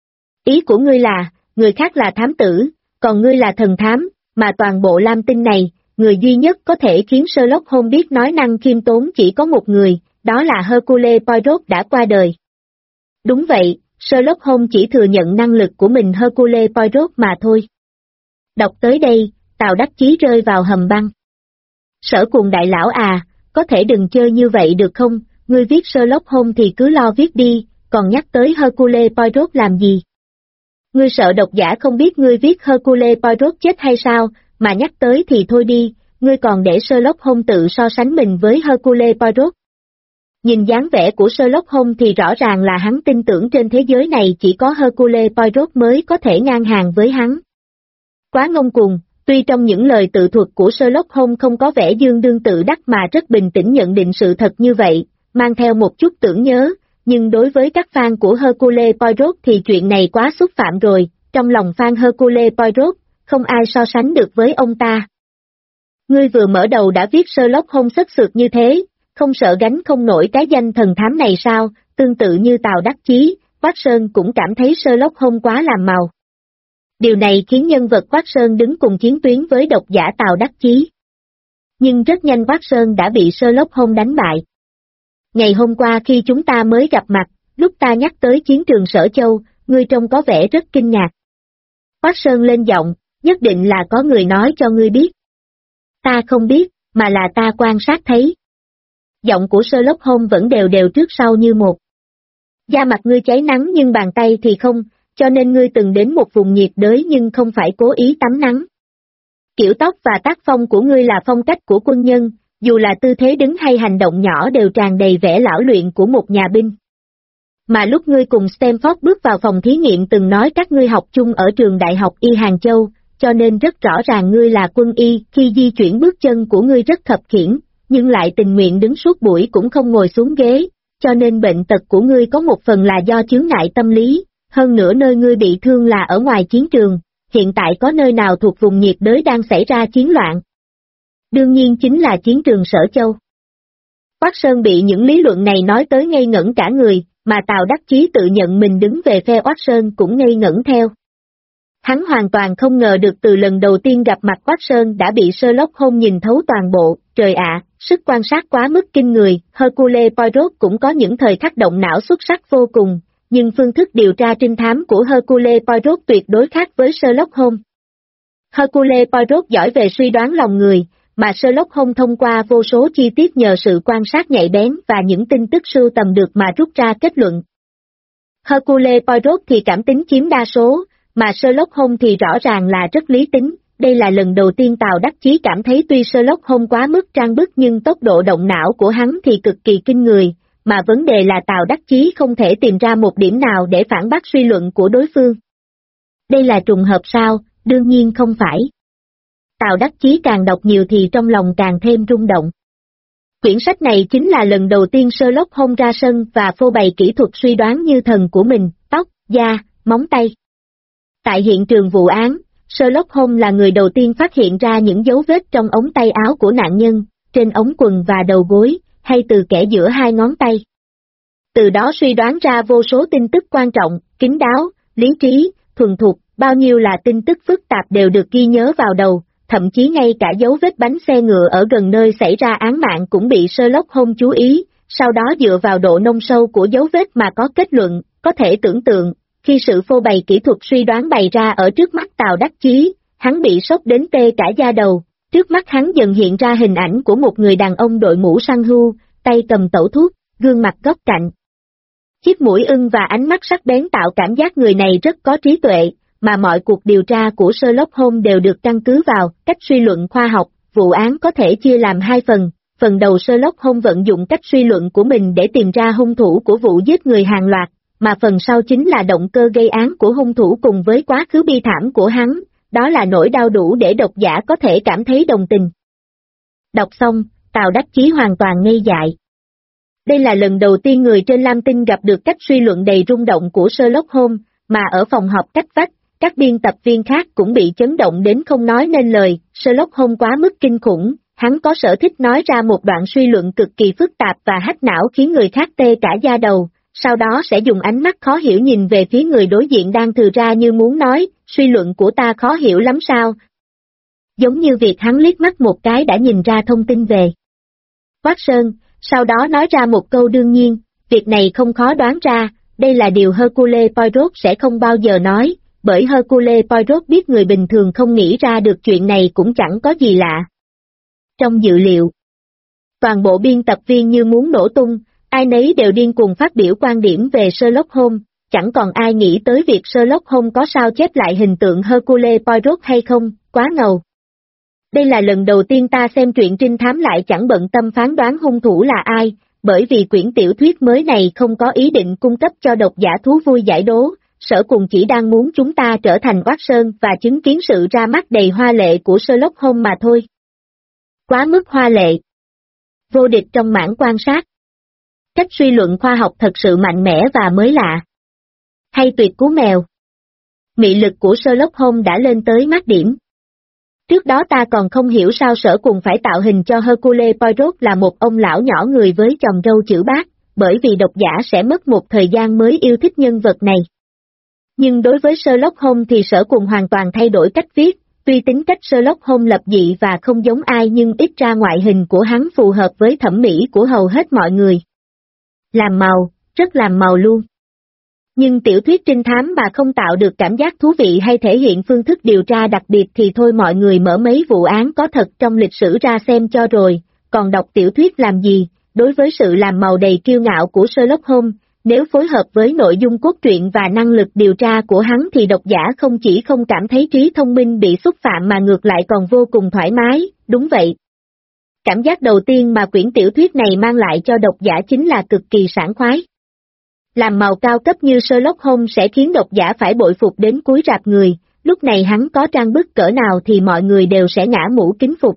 Ý của ngươi là, người khác là thám tử, còn ngươi là thần thám, mà toàn bộ Lam Tinh này, người duy nhất có thể khiến Sherlock Holmes biết nói năng khiêm tốn chỉ có một người, đó là Hercule Poirot đã qua đời. Đúng vậy, Sherlock Holmes chỉ thừa nhận năng lực của mình Hercule Poirot mà thôi. Đọc tới đây, Tào Đắc Chí rơi vào hầm băng. Sở Cuồng đại lão à, có thể đừng chơi như vậy được không, ngươi viết Sherlock Holmes thì cứ lo viết đi, còn nhắc tới Hercule Poirot làm gì? Ngươi sợ độc giả không biết ngươi viết Hercule Poirot chết hay sao, mà nhắc tới thì thôi đi, ngươi còn để Sherlock Holmes tự so sánh mình với Hercule Poirot. Nhìn dáng vẻ của Sherlock Holmes thì rõ ràng là hắn tin tưởng trên thế giới này chỉ có Hercule Poirot mới có thể ngang hàng với hắn. Quá ngông cuồng, tuy trong những lời tự thuật của Sherlock Holmes không có vẻ dương đương tự đắc mà rất bình tĩnh nhận định sự thật như vậy, mang theo một chút tưởng nhớ, nhưng đối với các fan của Hercule Poirot thì chuyện này quá xúc phạm rồi, trong lòng fan Hercule Poirot, không ai so sánh được với ông ta. Ngươi vừa mở đầu đã viết Sherlock Holmes sất sượt như thế, không sợ gánh không nổi cái danh thần thám này sao, tương tự như Tào Đắc Chí, Watson cũng cảm thấy Sherlock Holmes quá làm màu. Điều này khiến nhân vật Watson đứng cùng chiến tuyến với độc giả Tào Đắc Chí. Nhưng rất nhanh Watson đã bị Sherlock Holmes đánh bại. Ngày hôm qua khi chúng ta mới gặp mặt, lúc ta nhắc tới chiến trường Sở Châu, ngươi trông có vẻ rất kinh ngạc. Watson lên giọng, nhất định là có người nói cho ngươi biết. Ta không biết, mà là ta quan sát thấy. Giọng của Sherlock Holmes vẫn đều đều trước sau như một. Da mặt ngươi cháy nắng nhưng bàn tay thì không, cho nên ngươi từng đến một vùng nhiệt đới nhưng không phải cố ý tắm nắng. Kiểu tóc và tác phong của ngươi là phong cách của quân nhân, dù là tư thế đứng hay hành động nhỏ đều tràn đầy vẻ lão luyện của một nhà binh. Mà lúc ngươi cùng Stanford bước vào phòng thí nghiệm từng nói các ngươi học chung ở trường đại học Y Hàng Châu, cho nên rất rõ ràng ngươi là quân y, khi di chuyển bước chân của ngươi rất khập khiễng, nhưng lại tình nguyện đứng suốt buổi cũng không ngồi xuống ghế, cho nên bệnh tật của ngươi có một phần là do chướng ngại tâm lý, hơn nữa nơi ngươi bị thương là ở ngoài chiến trường, hiện tại có nơi nào thuộc vùng nhiệt đới đang xảy ra chiến loạn? Đương nhiên chính là chiến trường Sở Châu. Quách Sơn bị những lý luận này nói tới ngây ngẩn cả người, mà Tào Đắc Chí tự nhận mình đứng về phe Quách Sơn cũng ngây ngẩn theo. Hắn hoàn toàn không ngờ được từ lần đầu tiên gặp mặt Quách Sơn đã bị Sherlock Holmes nhìn thấu toàn bộ, trời ạ, sức quan sát quá mức kinh người, Hercule Poirot cũng có những thời khắc động não xuất sắc vô cùng, nhưng phương thức điều tra trinh thám của Hercule Poirot tuyệt đối khác với Sherlock Holmes. Hercule Poirot giỏi về suy đoán lòng người, mà Sherlock Holmes thông qua vô số chi tiết nhờ sự quan sát nhạy bén và những tin tức sưu tầm được mà rút ra kết luận. Hercule Poirot thì cảm tính chiếm đa số, mà Sherlock Holmes thì rõ ràng là rất lý tính. Đây là lần đầu tiên Tào Đắc Chí cảm thấy tuy Sherlock Holmes quá mức trang bức nhưng tốc độ động não của hắn thì cực kỳ kinh người, mà vấn đề là Tào Đắc Chí không thể tìm ra một điểm nào để phản bác suy luận của đối phương. Đây là trùng hợp sao? Đương nhiên không phải. Tào Đắc Chí càng đọc nhiều thì trong lòng càng thêm rung động. Quyển sách này chính là lần đầu tiên Sherlock Holmes ra sân và phô bày kỹ thuật suy đoán như thần của mình, tóc, da, móng tay. Tại hiện trường vụ án, Sherlock Holmes là người đầu tiên phát hiện ra những dấu vết trong ống tay áo của nạn nhân, trên ống quần và đầu gối, hay từ kẽ giữa hai ngón tay. Từ đó suy đoán ra vô số tin tức quan trọng, kín đáo, lý trí, thuần thục, bao nhiêu là tin tức phức tạp đều được ghi nhớ vào đầu, thậm chí ngay cả dấu vết bánh xe ngựa ở gần nơi xảy ra án mạng cũng bị Sherlock Holmes chú ý, sau đó dựa vào độ nông sâu của dấu vết mà có kết luận, có thể tưởng tượng. Khi sự phô bày kỹ thuật suy đoán bày ra ở trước mắt Tào Đắc Chí, hắn bị sốc đến tê cả da đầu, trước mắt hắn dần hiện ra hình ảnh của một người đàn ông đội mũ săn hưu, tay cầm tẩu thuốc, gương mặt góc cạnh. Chiếc mũi ưng và ánh mắt sắc bén tạo cảm giác người này rất có trí tuệ, mà mọi cuộc điều tra của Sherlock Holmes đều được căn cứ vào cách suy luận khoa học. Vụ án có thể chia làm hai phần. Phần đầu Sherlock Holmes vận dụng cách suy luận của mình để tìm ra hung thủ của vụ giết người hàng loạt, mà phần sau chính là động cơ gây án của hung thủ cùng với quá khứ bi thảm của hắn, đó là nỗi đau đủ để độc giả có thể cảm thấy đồng tình. Đọc xong, Tào Đắc Chí hoàn toàn ngây dại. Đây là lần đầu tiên người trên Lam Tinh gặp được cách suy luận đầy rung động của Sherlock Holmes, mà ở phòng họp cách vách, các biên tập viên khác cũng bị chấn động đến không nói nên lời. Sherlock Holmes quá mức kinh khủng, hắn có sở thích nói ra một đoạn suy luận cực kỳ phức tạp và hack não khiến người khác tê cả da đầu. Sau đó sẽ dùng ánh mắt khó hiểu nhìn về phía người đối diện đang thừ ra như muốn nói, suy luận của ta khó hiểu lắm sao? Giống như việc hắn liếc mắt một cái đã nhìn ra thông tin về Watson, sau đó nói ra một câu đương nhiên, việc này không khó đoán ra, đây là điều Hercule Poirot sẽ không bao giờ nói, bởi Hercule Poirot biết người bình thường không nghĩ ra được chuyện này cũng chẳng có gì lạ. Trong dự liệu, toàn bộ biên tập viên như muốn nổ tung, ai nấy đều điên cuồng phát biểu quan điểm về Sherlock Holmes, chẳng còn ai nghĩ tới việc Sherlock Holmes có sao chép lại hình tượng Hercule Poirot hay không, quá ngầu. Đây là lần đầu tiên ta xem truyện trinh thám lại chẳng bận tâm phán đoán hung thủ là ai, bởi vì quyển tiểu thuyết mới này không có ý định cung cấp cho độc giả thú vui giải đố, Sở Cùng chỉ đang muốn chúng ta trở thành Watson và chứng kiến sự ra mắt đầy hoa lệ của Sherlock Holmes mà thôi. Quá mức hoa lệ. Vô địch trong mảng quan sát. Cách suy luận khoa học thật sự mạnh mẽ và mới lạ. Hay tuyệt cú mèo. Mị lực của Sherlock Holmes đã lên tới mát điểm. Trước đó ta còn không hiểu sao Sở Cùng phải tạo hình cho Hercule Poirot là một ông lão nhỏ người với chòm râu chữ bát, bởi vì độc giả sẽ mất một thời gian mới yêu thích nhân vật này. Nhưng đối với Sherlock Holmes thì Sở Cùng hoàn toàn thay đổi cách viết, Tuy tính cách Sherlock Holmes lập dị và không giống ai nhưng ít ra ngoại hình của hắn phù hợp với thẩm mỹ của hầu hết mọi người. Làm màu, rất làm màu luôn. Nhưng tiểu thuyết trinh thám mà không tạo được cảm giác thú vị hay thể hiện phương thức điều tra đặc biệt thì thôi, mọi người mở mấy vụ án có thật trong lịch sử ra xem cho rồi, còn đọc tiểu thuyết làm gì. Đối với sự làm màu đầy kiêu ngạo của Sherlock Holmes, nếu phối hợp với nội dung cốt truyện và năng lực điều tra của hắn thì độc giả không chỉ không cảm thấy trí thông minh bị xúc phạm mà ngược lại còn vô cùng thoải mái. Đúng vậy. Cảm giác đầu tiên mà quyển tiểu thuyết này mang lại cho độc giả chính là cực kỳ sảng khoái. Làm màu cao cấp như Sherlock Holmes sẽ khiến độc giả phải bội phục đến cúi rạp người, lúc này hắn có trang bức cỡ nào thì mọi người đều sẽ ngã mũ kính phục.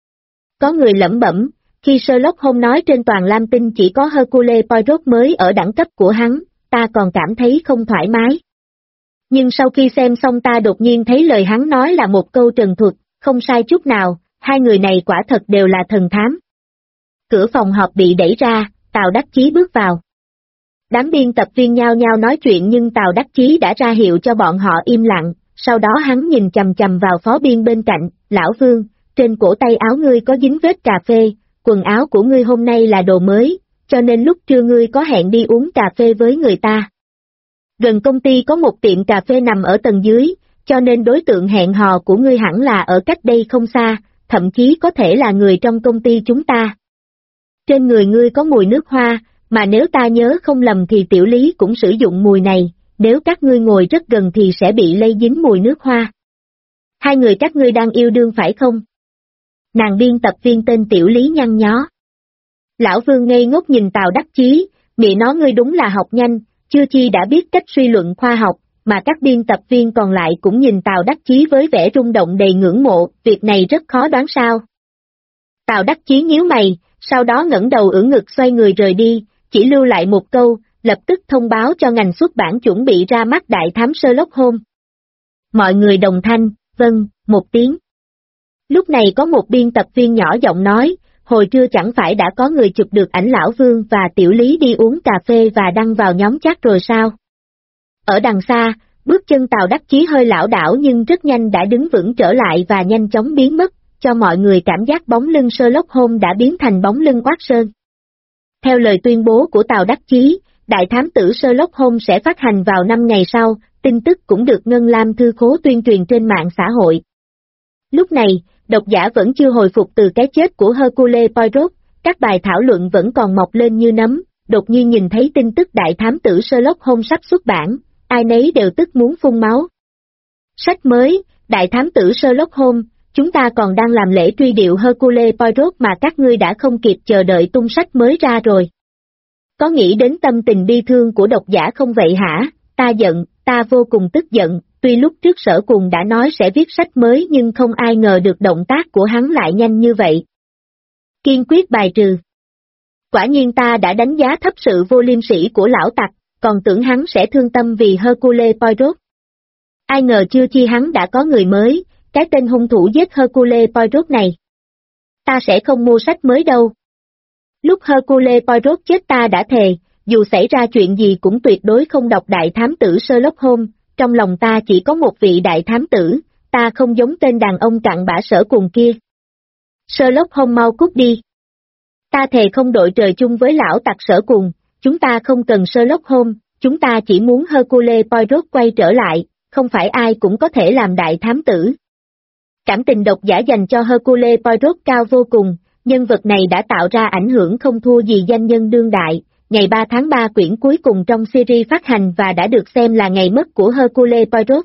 Có người lẩm bẩm, khi Sherlock Holmes nói trên toàn Lam Tinh chỉ có Hercule Poirot mới ở đẳng cấp của hắn, ta còn cảm thấy không thoải mái. Nhưng sau khi xem xong ta đột nhiên thấy lời hắn nói là một câu trần thuật, không sai chút nào, hai người này quả thật đều là thần thám. Cửa phòng họp bị đẩy ra, Tào Đắc Chí bước vào. Đám biên tập viên nhao nhao nói chuyện nhưng Tào Đắc Chí đã ra hiệu cho bọn họ im lặng, sau đó hắn nhìn chằm chằm vào phó biên bên cạnh, lão Vương, trên cổ tay áo ngươi có dính vết cà phê, quần áo của ngươi hôm nay là đồ mới, cho nên lúc trưa ngươi có hẹn đi uống cà phê với người ta. Gần công ty có một tiệm cà phê nằm ở tầng dưới, cho nên đối tượng hẹn hò của ngươi hẳn là ở cách đây không xa, thậm chí có thể là người trong công ty chúng ta. Trên người ngươi có mùi nước hoa, mà nếu ta nhớ không lầm thì Tiểu Lý cũng sử dụng mùi này, nếu các ngươi ngồi rất gần thì sẽ bị lây dính mùi nước hoa. Hai người các ngươi đang yêu đương phải không? Nàng biên tập viên tên Tiểu Lý nhăn nhó. Lão Vương ngây ngốc nhìn Tào Đắc Chí, mẹ nó ngươi đúng là học nhanh, chưa chi đã biết cách suy luận khoa học, mà các biên tập viên còn lại cũng nhìn Tào Đắc Chí với vẻ rung động đầy ngưỡng mộ, việc này rất khó đoán sao. Tào Đắc Chí nhíu mày, sau đó ngẩng đầu ưỡn ngực xoay người rời đi, chỉ lưu lại một câu, lập tức thông báo cho ngành xuất bản chuẩn bị ra mắt đại thám Sherlock Holmes. Mọi người đồng thanh, vâng, một tiếng. Lúc này có một biên tập viên nhỏ giọng nói, hồi trưa chẳng phải đã có người chụp được ảnh Lão Vương và Tiểu Lý đi uống cà phê và đăng vào nhóm chat rồi sao? Ở đằng xa, bước chân Tào Đắc Chí hơi lảo đảo nhưng rất nhanh đã đứng vững trở lại và nhanh chóng biến mất, cho mọi người cảm giác bóng lưng Sherlock Holmes đã biến thành bóng lưng Oát Sơn. Theo lời tuyên bố của Tào Đắc Chí, đại thám tử Sherlock Holmes sẽ phát hành vào 5 ngày sau, tin tức cũng được Ngân Lam Thư Khố tuyên truyền trên mạng xã hội. Lúc này, độc giả vẫn chưa hồi phục từ cái chết của Hercule Poirot, các bài thảo luận vẫn còn mọc lên như nấm, đột nhiên nhìn thấy tin tức đại thám tử Sherlock Holmes sắp xuất bản, ai nấy đều tức muốn phun máu. Sách mới, đại thám tử Sherlock Holmes, chúng ta còn đang làm lễ truy điệu Hercule Poirot mà các ngươi đã không kịp chờ đợi tung sách mới ra rồi. Có nghĩ đến tâm tình bi thương của độc giả không vậy hả? Ta giận, ta vô cùng tức giận, tuy lúc trước Sở Cùng đã nói sẽ viết sách mới nhưng không ai ngờ được động tác của hắn lại nhanh như vậy. Kiên quyết bài trừ. Quả nhiên ta đã đánh giá thấp sự vô liêm sỉ của lão tặc, còn tưởng hắn sẽ thương tâm vì Hercule Poirot. Ai ngờ chưa chi hắn đã có người mới, cái tên hung thủ giết Hercule Poirot này. Ta sẽ không mua sách mới đâu. Lúc Hercule Poirot chết ta đã thề, dù xảy ra chuyện gì cũng tuyệt đối không đọc đại thám tử Sherlock Holmes, trong lòng ta chỉ có một vị đại thám tử, ta không giống tên đàn ông cặn bã Sở Cùng kia. Sherlock Holmes mau cút đi. Ta thề không đội trời chung với lão tặc Sở Cùng, chúng ta không cần Sherlock Holmes, chúng ta chỉ muốn Hercule Poirot quay trở lại, không phải ai cũng có thể làm đại thám tử. Cảm tình độc giả dành cho Hercule Poirot cao vô cùng, nhân vật này đã tạo ra ảnh hưởng không thua gì danh nhân đương đại. Ngày 3 tháng 3 quyển cuối cùng trong series phát hành và đã được xem là ngày mất của Hercule Poirot.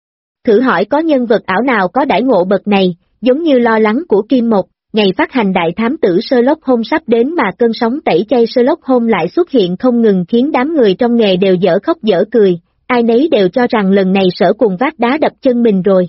Thử hỏi có nhân vật ảo nào có đãi ngộ bậc này, giống như lo lắng của Kim Mộc, ngày phát hành đại thám tử Sherlock Holmes sắp đến mà cơn sóng tẩy chay Sherlock Holmes lại xuất hiện không ngừng khiến đám người trong nghề đều dở khóc dở cười, ai nấy đều cho rằng lần này Sở Cùng vác đá đập chân mình rồi.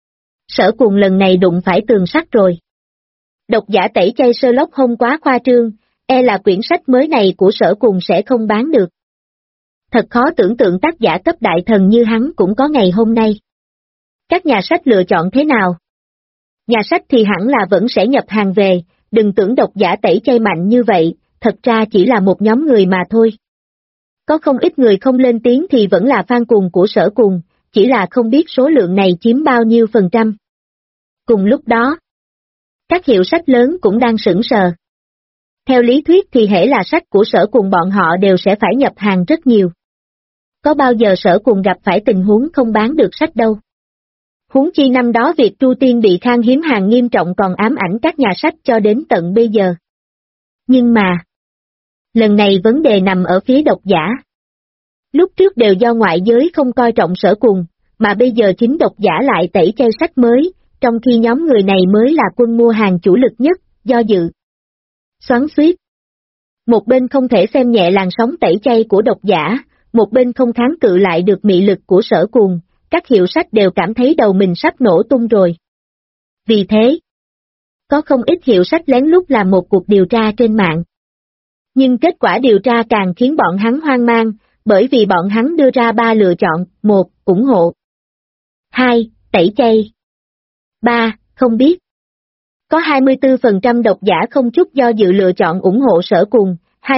Sở Cùng lần này đụng phải tường sắt rồi. Độc giả tẩy chay Sherlock Holmes quá khoa trương, e là quyển sách mới này của Sở Cùng sẽ không bán được. Thật khó tưởng tượng tác giả cấp đại thần như hắn cũng có ngày hôm nay. Các nhà sách lựa chọn thế nào? Nhà sách thì hẳn là vẫn sẽ nhập hàng về, đừng tưởng độc giả tẩy chay mạnh như vậy, thật ra chỉ là một nhóm người mà thôi. Có không ít người không lên tiếng thì vẫn là fan cuồng của Sở Cùng, chỉ là không biết số lượng này chiếm bao nhiêu %. Cùng lúc đó, các hiệu sách lớn cũng đang sững sờ. Theo lý thuyết thì hễ là sách của Sở Cùng bọn họ đều sẽ phải nhập hàng rất nhiều. Có bao giờ Sở Cùng gặp phải tình huống không bán được sách đâu. Huống chi năm đó việc Tru Tiên bị khan hiếm hàng nghiêm trọng còn ám ảnh các nhà sách cho đến tận bây giờ. Nhưng mà, lần này vấn đề nằm ở phía độc giả. Lúc trước đều do ngoại giới không coi trọng Sở Cùng, mà bây giờ chính độc giả lại tẩy chay sách mới, trong khi nhóm người này mới là quân mua hàng chủ lực nhất, do dự. Xoắn xuýt. Một bên không thể xem nhẹ làn sóng tẩy chay của độc giả, một bên không kháng cự lại được mị lực của Sở Cùng, các hiệu sách đều cảm thấy đầu mình sắp nổ tung rồi. Vì thế, có không ít hiệu sách lén lút làm một cuộc điều tra trên mạng. Nhưng kết quả điều tra càng khiến bọn hắn hoang mang, bởi vì bọn hắn đưa ra 3 lựa chọn: 1. Ủng hộ, 2. Tẩy chay, 3. Không biết. Có 24% độc giả không chút do dự lựa chọn ủng hộ Sở Cùng,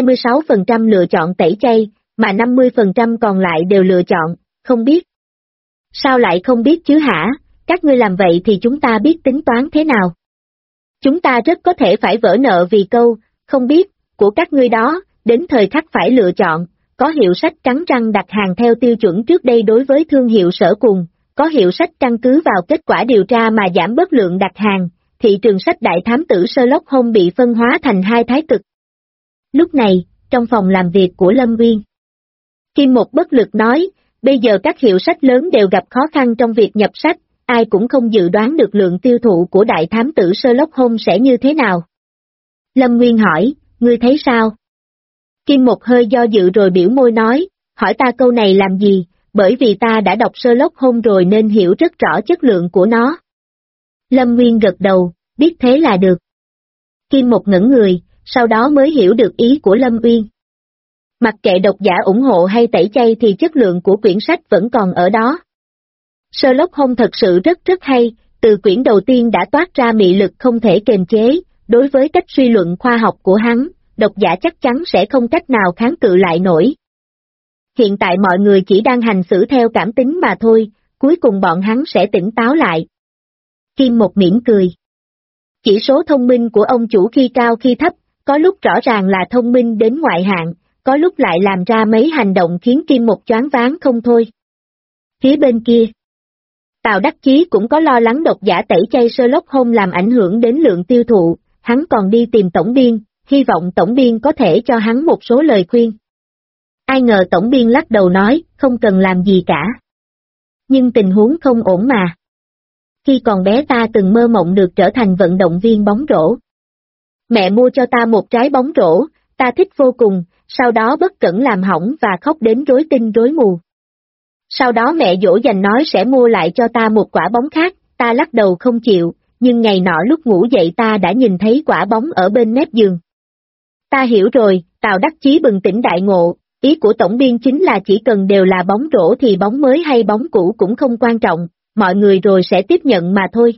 26% lựa chọn tẩy chay, mà 50% còn lại đều lựa chọn không biết. Sao lại không biết chứ hả? Các ngươi làm vậy thì chúng ta biết tính toán thế nào? Chúng ta rất có thể phải vỡ nợ vì câu không biết của các ngươi đó, đến thời khắc phải lựa chọn. Có hiệu sách cắn răng đặt hàng theo tiêu chuẩn trước đây đối với thương hiệu Sở Cùng, có hiệu sách căn cứ vào kết quả điều tra mà giảm bớt lượng đặt hàng. Thị trường sách đại thám tử Sherlock Holmes bị phân hóa thành hai thái cực. Lúc này, trong phòng làm việc của Lâm Uyên, Kim Một bất lực nói, bây giờ các hiệu sách lớn đều gặp khó khăn trong việc nhập sách, ai cũng không dự đoán được lượng tiêu thụ của đại thám tử Sherlock Holmes sẽ như thế nào. Lâm Nguyên hỏi, ngươi thấy sao? Kim Một hơi do dự rồi biểu môi nói, hỏi ta câu này làm gì, bởi vì ta đã đọc Sherlock Holmes rồi nên hiểu rất rõ chất lượng của nó. Lâm Nguyên gật đầu, biết thế là được. Kim Một ngẩn người, sau đó mới hiểu được ý của Lâm Uyên. Mặc kệ độc giả ủng hộ hay tẩy chay thì chất lượng của quyển sách vẫn còn ở đó. Sherlock Holmes thật sự rất hay, từ quyển đầu tiên đã toát ra mị lực không thể kiềm chế, đối với cách suy luận khoa học của hắn, độc giả chắc chắn sẽ không cách nào kháng cự lại nổi. Hiện tại mọi người chỉ đang hành xử theo cảm tính mà thôi, cuối cùng bọn hắn sẽ tỉnh táo lại. Kim Một mỉm cười. Chỉ số thông minh của ông chủ khi cao khi thấp, có lúc rõ ràng là thông minh đến ngoại hạng, có lúc lại làm ra mấy hành động khiến Kim Một choáng váng không thôi. Phía bên kia, Tào Đắc Chí cũng có lo lắng độc giả tẩy chay Sherlock Holmes làm ảnh hưởng đến lượng tiêu thụ, hắn còn đi tìm tổng biên, hy vọng tổng biên có thể cho hắn một số lời khuyên. Ai ngờ tổng biên lắc đầu nói, không cần làm gì cả. Nhưng tình huống không ổn mà. Khi còn bé ta từng mơ mộng được trở thành vận động viên bóng rổ. Mẹ mua cho ta một trái bóng rổ, ta thích vô cùng, sau đó bất cẩn làm hỏng và khóc đến rối tinh rối mù. Sau đó mẹ dỗ dành nói sẽ mua lại cho ta một quả bóng khác, ta lắc đầu không chịu, nhưng ngày nọ lúc ngủ dậy ta đã nhìn thấy quả bóng ở bên mép giường. Ta hiểu rồi, Tào Đắc Chí bừng tỉnh đại ngộ, ý của tổng biên chính là chỉ cần đều là bóng rổ thì bóng mới hay bóng cũ cũng không quan trọng, mọi người rồi sẽ tiếp nhận mà thôi.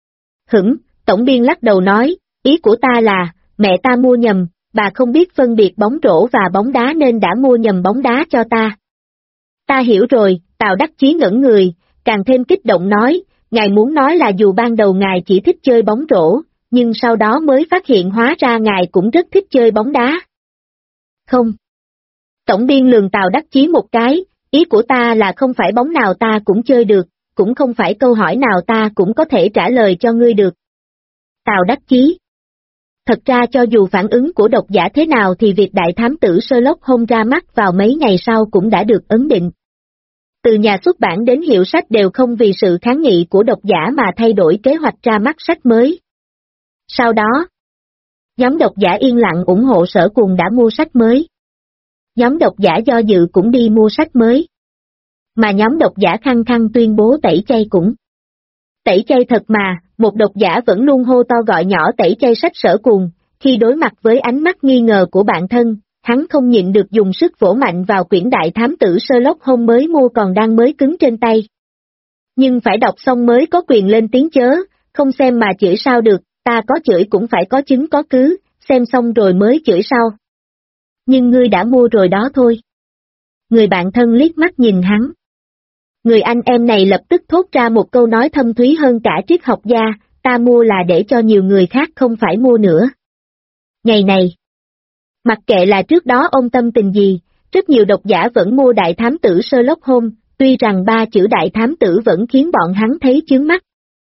Tổng biên lắc đầu nói, ý của ta là, mẹ ta mua nhầm, bà không biết phân biệt bóng rổ và bóng đá nên đã mua nhầm bóng đá cho ta. Ta hiểu rồi, Tào Đắc Chí ngẩn người, càng thêm kích động nói, ngài muốn nói là dù ban đầu ngài chỉ thích chơi bóng rổ, nhưng sau đó mới phát hiện hóa ra ngài cũng rất thích chơi bóng đá. Không. Tổng biên lườm Tào Đắc Chí một cái, ý của ta là không phải bóng nào ta cũng chơi được, cũng không phải câu hỏi nào ta cũng có thể trả lời cho ngươi được. Tào Đắc Chí. Thật ra cho dù phản ứng của độc giả thế nào thì việc đại thám tử Sherlock Holmes ra mắt vào mấy ngày sau cũng đã được ấn định. Từ nhà xuất bản đến hiệu sách đều không vì sự kháng nghị của độc giả mà thay đổi kế hoạch ra mắt sách mới. Sau đó, nhóm độc giả yên lặng ủng hộ Sở Cùng đã mua sách mới. Nhóm độc giả do dự cũng đi mua sách mới. Mà nhóm độc giả khăng khăng tuyên bố tẩy chay cũng. Tẩy chay thật mà, một độc giả vẫn luôn hô to gọi nhỏ tẩy chay sách Sở Cùng, khi đối mặt với ánh mắt nghi ngờ của bạn thân, hắn không nhịn được dùng sức vỗ mạnh vào quyển đại thám tử Sherlock Holmes mới mua còn đang mới cứng trên tay. Nhưng phải đọc xong mới có quyền lên tiếng chớ, không xem mà chửi sao được, ta có chửi cũng phải có chứng có cứ, xem xong rồi mới chửi sao. Nhưng ngươi đã mua rồi đó thôi. Người bạn thân liếc mắt nhìn hắn. Người anh em này lập tức thốt ra một câu nói thâm thúy hơn cả triết học gia, ta mua là để cho nhiều người khác không phải mua nữa. Ngày này, mặc kệ là trước đó ông tâm tình gì, rất nhiều độc giả vẫn mua đại thám tử Sherlock Holmes, tuy rằng 3 chữ đại thám tử vẫn khiến bọn hắn thấy chướng mắt.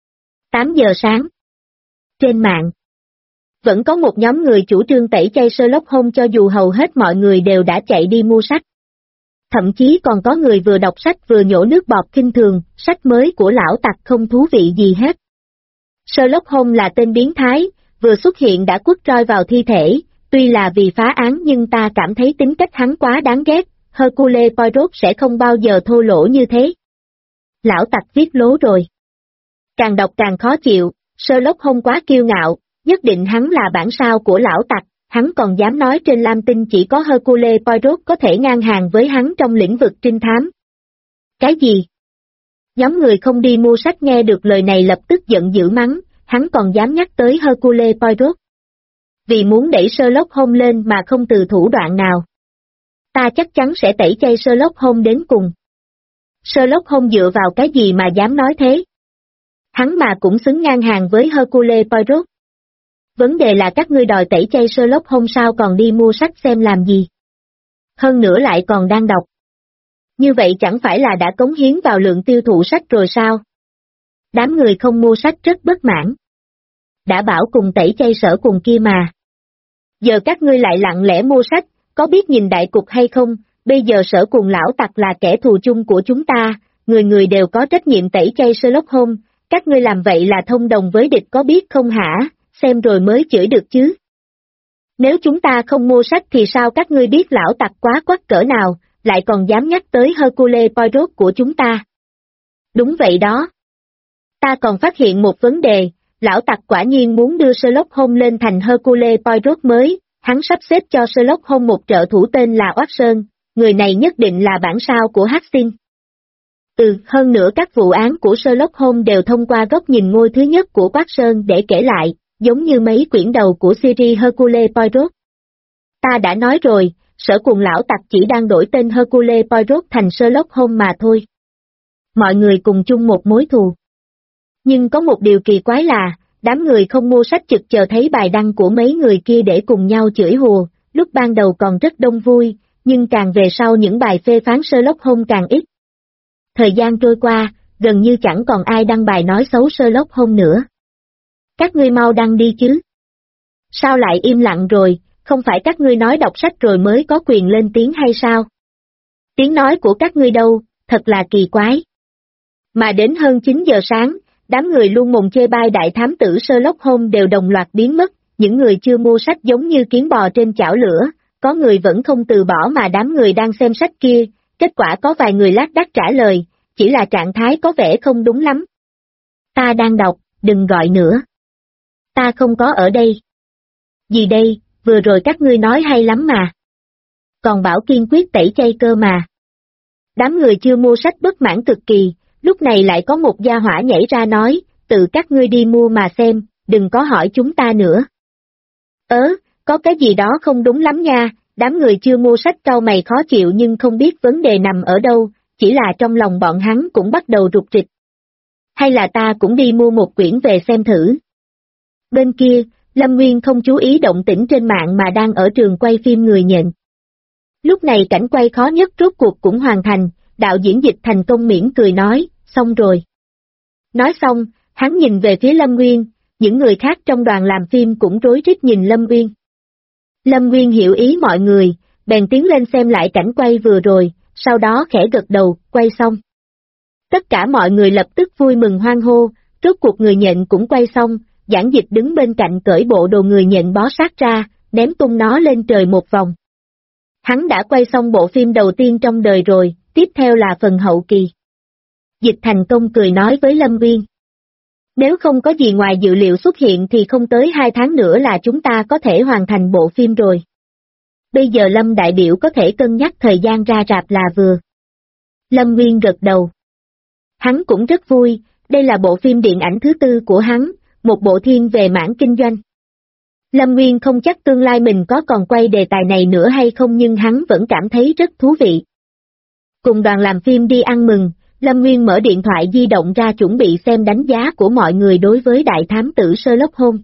8 giờ sáng. Trên mạng, vẫn có một nhóm người chủ trương tẩy chay Sherlock Holmes cho dù hầu hết mọi người đều đã chạy đi mua sách. Thậm chí còn có người vừa đọc sách vừa nhổ nước bọt khinh thường, sách mới của lão tặc không thú vị gì hết. Sherlock Holmes là tên biến thái, vừa xuất hiện đã quất roi vào thi thể, tuy là vì phá án nhưng ta cảm thấy tính cách hắn quá đáng ghét, Hercule Poirot sẽ không bao giờ thô lỗ như thế. Lão tặc viết lố rồi. Càng đọc càng khó chịu, Sherlock Holmes quá kiêu ngạo, nhất định hắn là bản sao của lão tặc, hắn còn dám nói trên Lam Tinh chỉ có Hercule Poirot có thể ngang hàng với hắn trong lĩnh vực trinh thám. Cái gì? Nhóm người không đi mua sách nghe được lời này lập tức giận dữ mắng, hắn còn dám nhắc tới Hercule Poirot. Vì muốn đẩy Sherlock Holmes lên mà không từ thủ đoạn nào. Ta chắc chắn sẽ tẩy chay Sherlock Holmes đến cùng. Sherlock Holmes dựa vào cái gì mà dám nói thế? Hắn mà cũng xứng ngang hàng với Hercule Poirot. Vấn đề là các ngươi đòi tẩy chay Sherlock Holmes sao còn đi mua sách xem làm gì? Hơn nữa lại còn đang đọc. Như vậy chẳng phải là đã cống hiến vào lượng tiêu thụ sách rồi sao? Đám người không mua sách rất bất mãn. Đã bảo cùng tẩy chay Sở Cùng kia mà. Giờ các ngươi lại lặng lẽ mua sách, có biết nhìn đại cục hay không? Bây giờ Sở Cùng lão tặc là kẻ thù chung của chúng ta, người người đều có trách nhiệm tẩy chay Sherlock Holmes, các ngươi làm vậy là thông đồng với địch có biết không hả? Xem rồi mới chửi được chứ. Nếu chúng ta không mua sách thì sao các ngươi biết lão tặc quá quắc cỡ nào, lại còn dám nhắc tới Hercule Poirot của chúng ta. Đúng vậy đó. Ta còn phát hiện một vấn đề, lão tặc quả nhiên muốn đưa Sherlock Holmes lên thành Hercule Poirot mới, hắn sắp xếp cho Sherlock Holmes một trợ thủ tên là Watson, người này nhất định là bản sao của Hastings. Hơn nữa các vụ án của Sherlock Holmes đều thông qua góc nhìn ngôi thứ nhất của Watson để kể lại, giống như mấy quyển đầu của series Hercule Poirot. Ta đã nói rồi, Sở Cùng lão tặc chỉ đang đổi tên Hercule Poirot thành Sherlock Holmes mà thôi. Mọi người cùng chung một mối thù. Nhưng có một điều kỳ quái là, đám người không mua sách trực chờ thấy bài đăng của mấy người kia để cùng nhau chửi hùa, lúc ban đầu còn rất đông vui, nhưng càng về sau những bài phê phán Sherlock Holmes càng ít. Thời gian trôi qua, gần như chẳng còn ai đăng bài nói xấu Sherlock Holmes nữa. Các ngươi mau đăng đi chứ. Sao lại im lặng rồi, không phải các ngươi nói đọc sách rồi mới có quyền lên tiếng hay sao? Tiếng nói của các ngươi đâu, thật là kỳ quái. Mà đến hơn 9 giờ sáng, đám người luôn mồm chê bai đại thám tử Sherlock Holmes đều đồng loạt biến mất, những người chưa mua sách giống như kiến bò trên chảo lửa, có người vẫn không từ bỏ mà đám người đang xem sách kia, kết quả có vài người lác đác trả lời, chỉ là trạng thái có vẻ không đúng lắm. Ta đang đọc, đừng gọi nữa. Ta không có ở đây. Gì đây, vừa rồi các ngươi nói hay lắm mà. Còn bảo kiên quyết tẩy chay cơ mà. Đám người chưa mua sách bất mãn cực kỳ, lúc này lại có một gia hỏa nhảy ra nói, tự các ngươi đi mua mà xem, đừng có hỏi chúng ta nữa. Có cái gì đó không đúng lắm nha, đám người chưa mua sách cau mày khó chịu nhưng không biết vấn đề nằm ở đâu, chỉ là trong lòng bọn hắn cũng bắt đầu rục rịch. Hay là ta cũng đi mua một quyển về xem thử. Bên kia, Lâm Nguyên không chú ý động tĩnh trên mạng mà đang ở trường quay phim Người Nhện. Lúc này cảnh quay khó nhất rốt cuộc cũng hoàn thành, đạo diễn Dịch thành công mỉm cười nói, xong rồi. Nói xong, hắn nhìn về phía Lâm Nguyên, những người khác trong đoàn làm phim cũng rối rít nhìn Lâm Nguyên. Lâm Nguyên hiểu ý mọi người, bèn tiến lên xem lại cảnh quay vừa rồi, sau đó khẽ gật đầu, quay xong. Tất cả mọi người lập tức vui mừng hoan hô, rốt cuộc Người Nhện cũng quay xong, Giảng Dịch đứng bên cạnh cởi bộ đồ Người Nhện bó sát ra, ném tung nó lên trời một vòng. Hắn đã quay xong bộ phim đầu tiên trong đời rồi, tiếp theo là phần hậu kỳ. Dịch thành công cười nói với Lâm Nguyên. Nếu không có gì ngoài dự liệu xuất hiện thì không tới 2 tháng nữa là chúng ta có thể hoàn thành bộ phim rồi. Bây giờ Lâm đại biểu có thể cân nhắc thời gian ra rạp là vừa. Lâm Nguyên gật đầu. Hắn cũng rất vui, đây là bộ phim điện ảnh thứ 4 của hắn, một bộ thiên về mảng kinh doanh. Lâm Nguyên không chắc tương lai mình có còn quay đề tài này nữa hay không nhưng hắn vẫn cảm thấy rất thú vị. Cùng đoàn làm phim đi ăn mừng, Lâm Nguyên mở điện thoại di động ra chuẩn bị xem đánh giá của mọi người đối với đại thám tử Sherlock Holmes.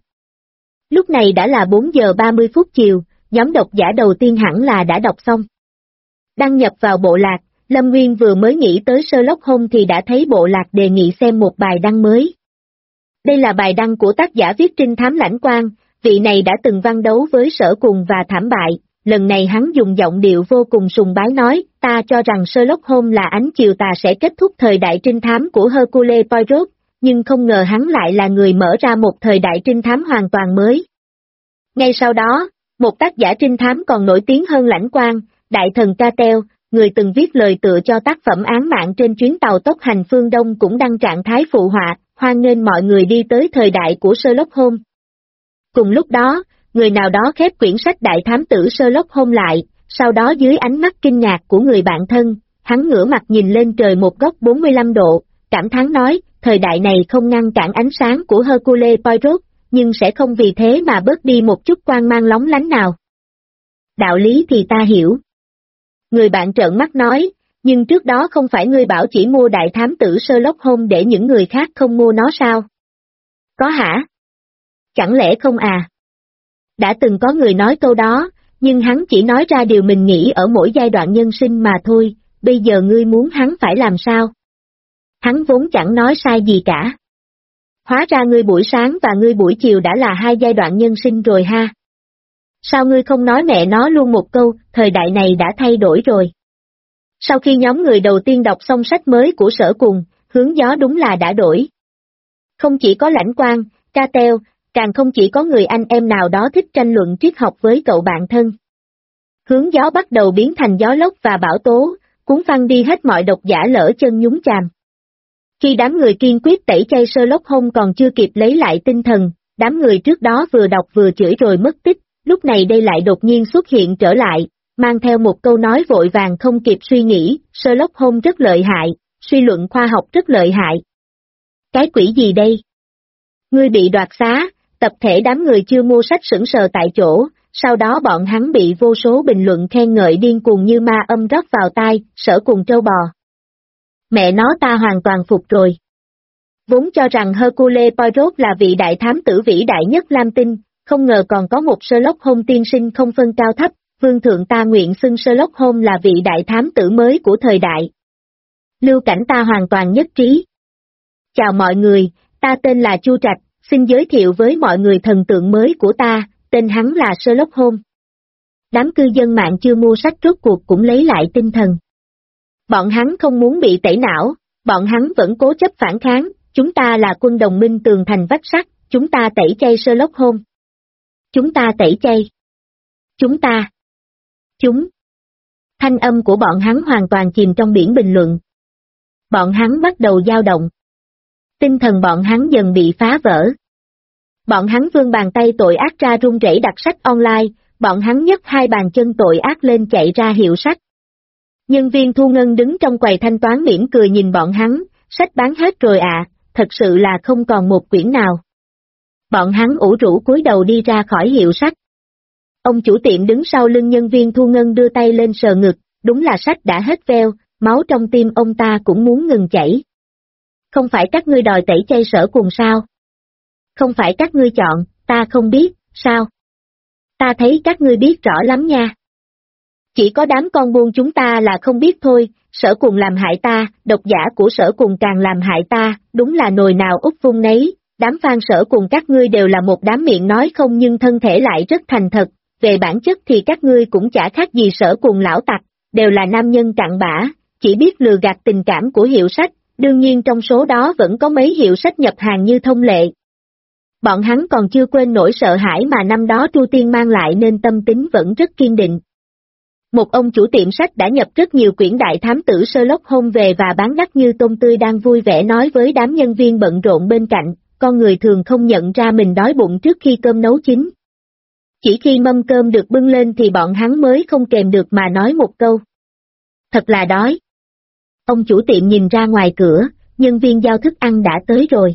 Lúc này đã là 4 giờ 30 phút chiều, nhóm độc giả đầu tiên hẳn là đã đọc xong. Đăng nhập vào bộ lạc, Lâm Nguyên vừa mới nghĩ tới Sherlock Holmes thì đã thấy bộ lạc đề nghị xem một bài đăng mới. Đây là bài đăng của tác giả viết trinh thám Lãnh Quang, vị này đã từng văn đấu với Sở Cùng và thảm bại, lần này hắn dùng giọng điệu vô cùng sùng bái nói, ta cho rằng Sherlock Holmes là ánh chiều tà sẽ kết thúc thời đại trinh thám của Hercule Poirot, nhưng không ngờ hắn lại là người mở ra một thời đại trinh thám hoàn toàn mới. Ngay sau đó, một tác giả trinh thám còn nổi tiếng hơn Lãnh Quang, đại thần Catel, người từng viết lời tựa cho tác phẩm án mạng trên chuyến tàu tốc hành phương Đông cũng đăng trạng thái phụ họa, hoan nghênh mọi người đi tới thời đại của Sherlock Holmes. Cùng lúc đó, người nào đó khép quyển sách đại thám tử Sherlock Holmes lại, sau đó dưới ánh mắt kinh ngạc của người bạn thân, hắn ngửa mặt nhìn lên trời một góc 45 độ, cảm thán nói, thời đại này không ngăn cản ánh sáng của Hercule Poirot, nhưng sẽ không vì thế mà bớt đi một chút quang mang lóng lánh nào. Đạo lý thì ta hiểu. Người bạn trợn mắt nói, nhưng trước đó không phải ngươi bảo chỉ mua đại thám tử Sherlock Holmes để những người khác không mua nó sao? Có hả? Chẳng lẽ không à? Đã từng có người nói câu đó, nhưng hắn chỉ nói ra điều mình nghĩ ở mỗi giai đoạn nhân sinh mà thôi, bây giờ ngươi muốn hắn phải làm sao? Hắn vốn chẳng nói sai gì cả. Hóa ra ngươi buổi sáng và ngươi buổi chiều đã là hai giai đoạn nhân sinh rồi ha. Sao ngươi không nói mẹ nó luôn một câu, thời đại này đã thay đổi rồi. Sau khi nhóm người đầu tiên đọc xong sách mới của Sở Cùng, hướng gió đúng là đã đổi. Không chỉ có Lãnh Quang, Catel, càng không chỉ có người anh em nào đó thích tranh luận triết học với cậu bạn thân. Hướng gió bắt đầu biến thành gió lốc và bão tố, cuốn phăng đi hết mọi độc giả lỡ chân nhúng chàm. Khi đám người kiên quyết tẩy chay Sherlock Holmes còn chưa kịp lấy lại tinh thần, đám người trước đó vừa đọc vừa chửi rồi mất tích, lúc này đây lại đột nhiên xuất hiện trở lại, mang theo một câu nói vội vàng không kịp suy nghĩ, Sherlock Holmes rất lợi hại, suy luận khoa học rất lợi hại. Cái quỷ gì đây? Ngươi bị đoạt xá, tập thể đám người chưa mua sách sững sờ tại chỗ, sau đó bọn hắn bị vô số bình luận khen ngợi điên cuồng như ma âm rót vào tai, Sở Cùng trâu bò. Mẹ nó ta hoàn toàn phục rồi. Vốn cho rằng Hercule Poirot là vị đại thám tử vĩ đại nhất Lam Tinh, không ngờ còn có một Sherlock Holmes tiên sinh không phân cao thấp, vương thượng ta nguyện xưng Sherlock Holmes là vị đại thám tử mới của thời đại. Lưu Cảnh ta hoàn toàn nhất trí. Chào mọi người, ta tên là Chu Trạch, xin giới thiệu với mọi người thần tượng mới của ta, tên hắn là Sherlock Holmes. Đám cư dân mạng chưa mua sách rốt cuộc cũng lấy lại tinh thần. Bọn hắn không muốn bị tẩy não, bọn hắn vẫn cố chấp phản kháng, chúng ta là quân đồng minh tường thành vách sắt, chúng ta tẩy chay Sherlock Holmes. Chúng ta tẩy chay. Chúng ta. Chúng. Thanh âm của bọn hắn hoàn toàn chìm trong biển bình luận. Bọn hắn bắt đầu dao động. Tinh thần bọn hắn dần bị phá vỡ. Bọn hắn vươn bàn tay tội ác ra run rẩy đặt sách online, bọn hắn nhấc hai bàn chân tội ác lên chạy ra hiệu sách. Nhân viên thu ngân đứng trong quầy thanh toán mỉm cười nhìn bọn hắn, sách bán hết rồi ạ, thật sự là không còn một quyển nào. Bọn hắn ủ rũ cúi đầu đi ra khỏi hiệu sách. Ông chủ tiệm đứng sau lưng nhân viên thu ngân đưa tay lên sờ ngực, đúng là sách đã hết veo, máu trong tim ông ta cũng muốn ngừng chảy. Không phải các ngươi đòi tẩy chay Sở Cùng sao? Không phải các ngươi chọn, ta không biết, sao? Ta thấy các ngươi biết rõ lắm nha. Chỉ có đám con buôn chúng ta là không biết thôi, Sở Cùng làm hại ta, độc giả của Sở Cùng càng làm hại ta, đúng là nồi nào úp vung nấy, đám fan Sở Cùng các ngươi đều là một đám miệng nói không nhưng thân thể lại rất thành thật, về bản chất thì các ngươi cũng chả khác gì Sở Cùng lão tặc, đều là nam nhân cặn bã, chỉ biết lừa gạt tình cảm của hiệu sách, đương nhiên trong số đó vẫn có mấy hiệu sách nhập hàng như Thông Lệ. Bọn hắn còn chưa quên nỗi sợ hãi mà năm đó Tru Tiên mang lại nên tâm tính vẫn rất kiên định. Một ông chủ tiệm sách đã nhập rất nhiều quyển đại thám tử Sherlock Holmes về và bán đắt như tôm tươi đang vui vẻ nói với đám nhân viên bận rộn bên cạnh, con người thường không nhận ra mình đói bụng trước khi cơm nấu chín. Chỉ khi mâm cơm được bưng lên thì bọn hắn mới không kèm được mà nói một câu. Thật là đói. Ông chủ tiệm nhìn ra ngoài cửa, nhân viên giao thức ăn đã tới rồi.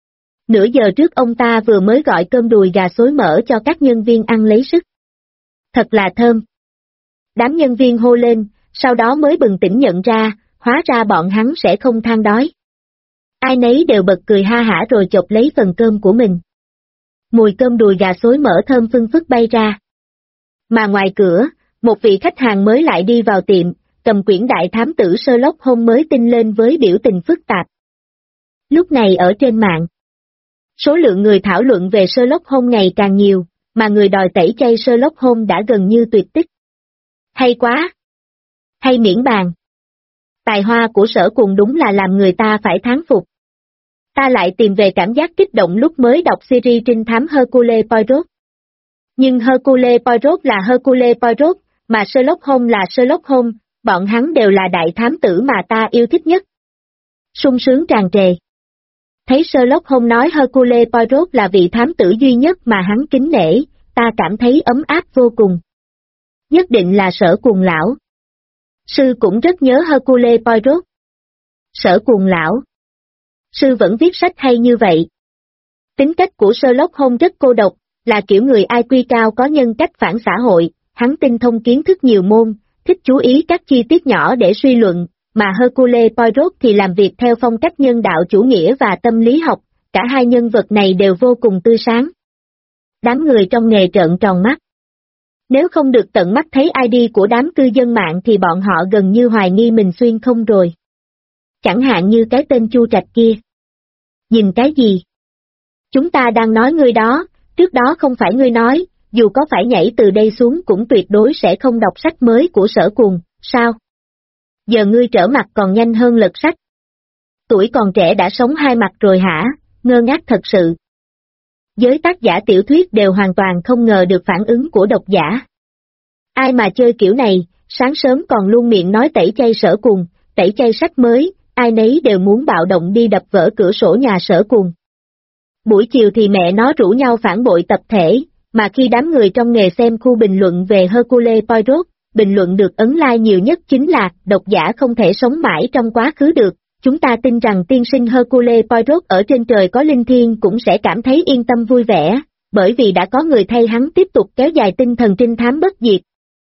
Nửa giờ trước ông ta vừa mới gọi cơm đùi gà xối mỡ cho các nhân viên ăn lấy sức. Thật là thơm. Đám nhân viên hô lên, sau đó mới bừng tỉnh nhận ra, hóa ra bọn hắn sẽ không than đói. Ai nấy đều bật cười ha hả rồi chộp lấy phần cơm của mình. Mùi cơm đùi gà xối mỡ thơm phưng phức bay ra. Mà ngoài cửa, một vị khách hàng mới lại đi vào tiệm, cầm quyển đại thám tử Sherlock Holmes mới tin lên với biểu tình phức tạp. Lúc này ở trên mạng, số lượng người thảo luận về Sherlock Holmes ngày càng nhiều, mà người đòi tẩy chay Sherlock Holmes đã gần như tuyệt tích. Hay quá! Hay miễn bàn! Tài hoa của Sở Cùng đúng là làm người ta phải thán phục. Ta lại tìm về cảm giác kích động lúc mới đọc series trinh thám Hercule Poirot. Nhưng Hercule Poirot là Hercule Poirot, mà Sherlock Holmes là Sherlock Holmes, bọn hắn đều là đại thám tử mà ta yêu thích nhất. Sung sướng tràn trề. Thấy Sherlock Holmes nói Hercule Poirot là vị thám tử duy nhất mà hắn kính nể, ta cảm thấy ấm áp vô cùng. Nhất định là Sở Cuồng lão. Sư cũng rất nhớ Hercule Poirot. Sở Cuồng lão. Sư vẫn viết sách hay như vậy. Tính cách của Sherlock Holmes rất cô độc, là kiểu người IQ cao có nhân cách phản xã hội, hắn tinh thông kiến thức nhiều môn, thích chú ý các chi tiết nhỏ để suy luận, mà Hercule Poirot thì làm việc theo phong cách nhân đạo chủ nghĩa và tâm lý học, cả hai nhân vật này đều vô cùng tươi sáng. Đám người trong nghề trợn tròn mắt. Nếu không được tận mắt thấy ID của đám cư dân mạng thì bọn họ gần như hoài nghi mình xuyên không rồi. Chẳng hạn như cái tên Chu Trạch kia. Nhìn cái gì? Chúng ta đang nói ngươi đó, trước đó không phải ngươi nói, dù có phải nhảy từ đây xuống cũng tuyệt đối sẽ không đọc sách mới của Sở Cuồng, sao? Giờ ngươi trở mặt còn nhanh hơn lật sách. Tuổi còn trẻ đã sống hai mặt rồi hả, ngơ ngác thật sự. Giới tác giả tiểu thuyết đều hoàn toàn không ngờ được phản ứng của độc giả. Ai mà chơi kiểu này, sáng sớm còn luôn miệng nói tẩy chay Sở Cuồng, tẩy chay sách mới, ai nấy đều muốn bạo động đi đập vỡ cửa sổ nhà Sở Cuồng. Buổi chiều thì mẹ nó rủ nhau phản bội tập thể, mà khi đám người trong nghề xem khu bình luận về Hercule Poirot, bình luận được ấn like nhiều nhất chính là độc giả không thể sống mãi trong quá khứ được, chúng ta tin rằng tiên sinh Hercule Poirot ở trên trời có linh thiêng cũng sẽ cảm thấy yên tâm vui vẻ, bởi vì đã có người thay hắn tiếp tục kéo dài tinh thần trinh thám bất diệt.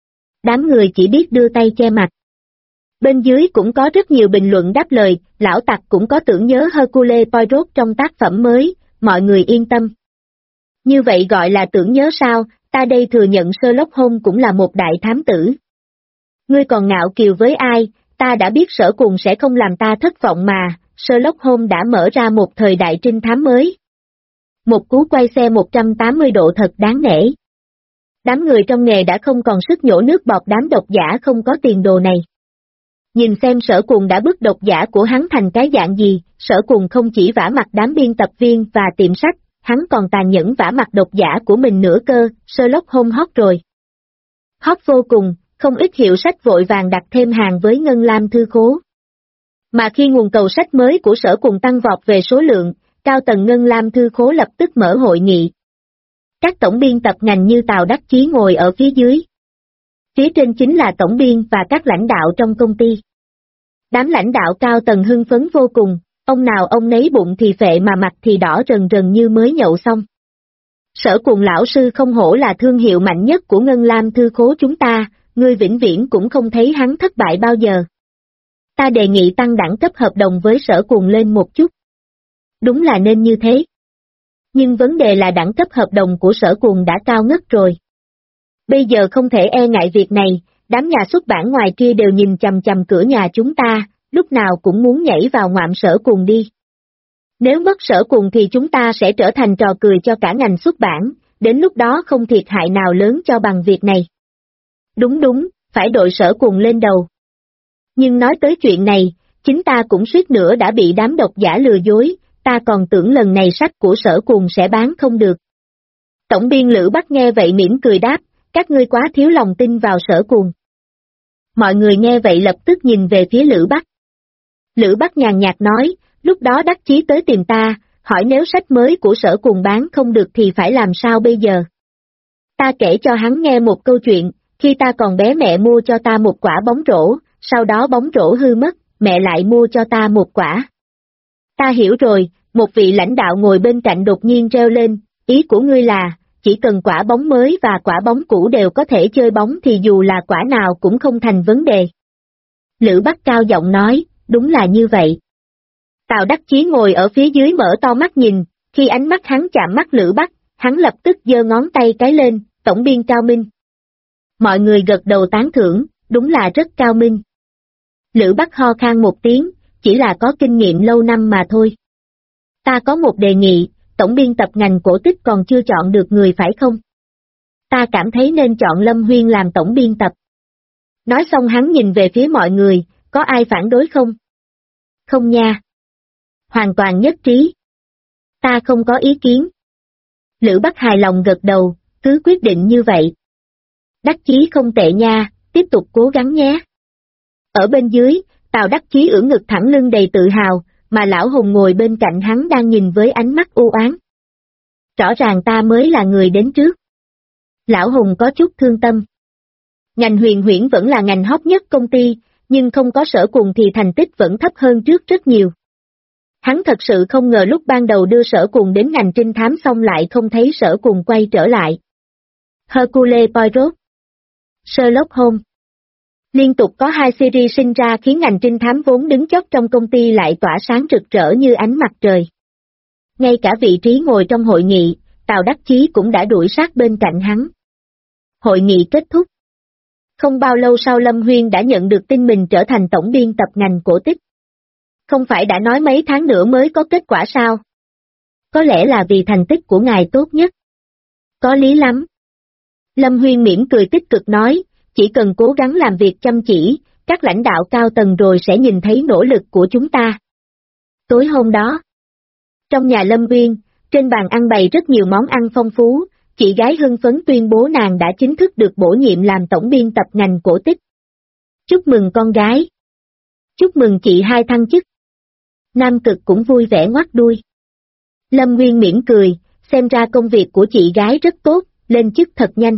Đám người chỉ biết đưa tay che mặt. Bên dưới cũng có rất nhiều bình luận đáp lời, lão tặc cũng có tưởng nhớ Hercule Poirot trong tác phẩm mới, mọi người yên tâm. Như vậy gọi là tưởng nhớ sao, ta đây thừa nhận Sherlock Holmes cũng là một đại thám tử. Ngươi còn ngạo kiều với ai, ta đã biết Sở Cuồng sẽ không làm ta thất vọng mà, Sherlock Holmes đã mở ra một thời đại trinh thám mới. Một cú quay xe 180 độ thật đáng nể. Đám người trong nghề đã không còn sức nhổ nước bọt đám độc giả không có tiền đồ này. Nhìn xem Sở Cuồng đã bức độc giả của hắn thành cái dạng gì, Sở Cuồng không chỉ vả mặt đám biên tập viên và tiệm sách, hắn còn tàn nhẫn vả mặt độc giả của mình nữa cơ, Sherlock Holmes hot rồi. Hot vô cùng, không ít hiệu sách vội vàng đặt thêm hàng với Ngân Lam thư khố. Mà khi nguồn cầu sách mới của Sở Cuồng tăng vọt về số lượng, cao tầng Ngân Lam thư khố lập tức mở hội nghị. Các tổng biên tập ngành như Tào Đắc Chí ngồi ở phía dưới. Phía trên chính là tổng biên và các lãnh đạo trong công ty. Đám lãnh đạo cao tầng hưng phấn vô cùng, ông nào ông nấy bụng thì phệ mà mặt thì đỏ rần rần như mới nhậu xong. Sở Cuồng lão sư không hổ là thương hiệu mạnh nhất của Ngân Lam thư khố chúng ta, ngươi vĩnh viễn cũng không thấy hắn thất bại bao giờ. Ta đề nghị tăng đẳng cấp hợp đồng với Sở Cuồng lên một chút. Đúng là nên như thế. Nhưng vấn đề là đẳng cấp hợp đồng của Sở Cuồng đã cao ngất rồi. Bây giờ không thể e ngại việc này, đám nhà xuất bản ngoài kia đều nhìn chằm chằm cửa nhà chúng ta, lúc nào cũng muốn nhảy vào ngoạm Sở Cuồng đi. Nếu mất Sở Cuồng thì chúng ta sẽ trở thành trò cười cho cả ngành xuất bản, đến lúc đó không thiệt hại nào lớn cho bằng việc này. Đúng, phải đội Sở Cuồng lên đầu. Nhưng nói tới chuyện này, chính ta cũng suýt nữa đã bị đám độc giả lừa dối, ta còn tưởng lần này sách của Sở Cuồng sẽ bán không được. Tổng biên Lữ Bắc nghe vậy mỉm cười đáp, các ngươi quá thiếu lòng tin vào Sở Cuồng. Mọi người nghe vậy lập tức nhìn về phía Lữ Bắc. Lữ Bắc nhàn nhạt nói, lúc đó Đắc Chí tới tìm ta, hỏi nếu sách mới của Sở Cuồng bán không được thì phải làm sao bây giờ. Ta kể cho hắn nghe một câu chuyện, khi ta còn bé mẹ mua cho ta một quả bóng rổ, sau đó bóng rổ hư mất, mẹ lại mua cho ta một quả. Ta hiểu rồi, một vị lãnh đạo ngồi bên cạnh đột nhiên reo lên, ý của ngươi là, chỉ cần quả bóng mới và quả bóng cũ đều có thể chơi bóng thì dù là quả nào cũng không thành vấn đề. Lữ Bắc cao giọng nói, đúng là như vậy. Tào Đắc Chí ngồi ở phía dưới mở to mắt nhìn, khi ánh mắt hắn chạm mắt Lữ Bắc, hắn lập tức giơ ngón tay cái lên, tổng biên cao minh. Mọi người gật đầu tán thưởng, đúng là rất cao minh. Lữ Bắc ho khan một tiếng, chỉ là có kinh nghiệm lâu năm mà thôi. Ta có một đề nghị, tổng biên tập ngành cổ tích còn chưa chọn được người phải không? Ta cảm thấy nên chọn Lâm Huyên làm tổng biên tập. Nói xong hắn nhìn về phía mọi người, có ai phản đối không? Không nha. Hoàn toàn nhất trí. Ta không có ý kiến. Lữ Bắc hài lòng gật đầu, cứ quyết định như vậy. Đắc Chí không tệ nha, tiếp tục cố gắng nhé. Ở bên dưới, Tào Đắc Chí ưỡn ngực thẳng lưng đầy tự hào, mà Lão Hùng ngồi bên cạnh hắn đang nhìn với ánh mắt u oán. Rõ ràng ta mới là người đến trước. Lão Hùng có chút thương tâm. Ngành huyền huyễn vẫn là ngành hot nhất công ty, nhưng không có Sở Cuồng thì thành tích vẫn thấp hơn trước rất nhiều. Hắn thật sự không ngờ lúc ban đầu đưa Sở Cuồng đến ngành trinh thám xong lại không thấy Sở Cuồng quay trở lại. Hercule Poirot, Sherlock Holmes. Liên tục có 2 series sinh ra khiến ngành trinh thám vốn đứng chót trong công ty lại tỏa sáng rực rỡ như ánh mặt trời. Ngay cả vị trí ngồi trong hội nghị, Tào Đắc Chí cũng đã đuổi sát bên cạnh hắn. Hội nghị kết thúc. Không bao lâu sau Lâm Huyên đã nhận được tin mình trở thành tổng biên tập ngành cổ tích. Không phải đã nói mấy tháng nữa mới có kết quả sao? Có lẽ là vì thành tích của ngài tốt nhất. Có lý lắm. Lâm Huyên mỉm cười tích cực nói, chỉ cần cố gắng làm việc chăm chỉ, các lãnh đạo cao tầng rồi sẽ nhìn thấy nỗ lực của chúng ta. Tối hôm đó, trong nhà Lâm Uyên, trên bàn ăn bày rất nhiều món ăn phong phú, chị gái hưng phấn tuyên bố nàng đã chính thức được bổ nhiệm làm tổng biên tập ngành cổ tích. Chúc mừng con gái. Chúc mừng chị hai thăng chức. Nam Cực cũng vui vẻ ngoắt đuôi. Lâm Uyên mỉm cười, xem ra công việc của chị gái rất tốt, lên chức thật nhanh.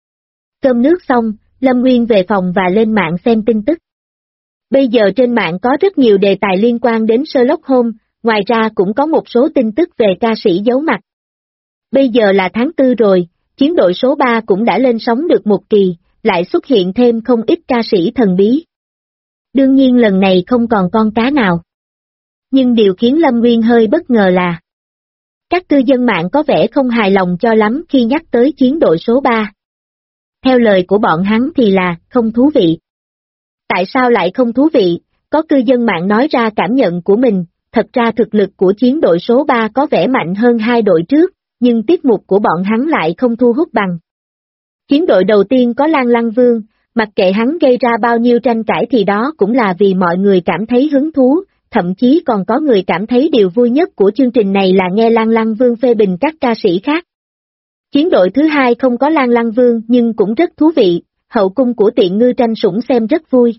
Cơm nước xong, Lâm Uyên về phòng và lên mạng xem tin tức. Bây giờ trên mạng có rất nhiều đề tài liên quan đến Sherlock Holmes, ngoài ra cũng có một số tin tức về ca sĩ giấu mặt. Bây giờ là tháng 4 rồi, chiến đội số 3 cũng đã lên sóng được một kỳ, lại xuất hiện thêm không ít ca sĩ thần bí. Đương nhiên lần này không còn con cá nào. Nhưng điều khiến Lâm Uyên hơi bất ngờ là các cư dân mạng có vẻ không hài lòng cho lắm khi nhắc tới chiến đội số 3. Theo lời của bọn hắn thì là không thú vị. Tại sao lại không thú vị? Có cư dân mạng nói ra cảm nhận của mình, thật ra thực lực của chiến đội số 3 có vẻ mạnh hơn 2 đội trước, nhưng tiết mục của bọn hắn lại không thu hút bằng. Chiến đội đầu tiên có Lan Lăng Vương, mặc kệ hắn gây ra bao nhiêu tranh cãi thì đó cũng là vì mọi người cảm thấy hứng thú, thậm chí còn có người cảm thấy điều vui nhất của chương trình này là nghe Lan Lăng Vương phê bình các ca sĩ khác. Chiến đội thứ hai không có Lan Lăng Vương nhưng cũng rất thú vị, hậu cung của Tiện Ngư tranh sủng xem rất vui.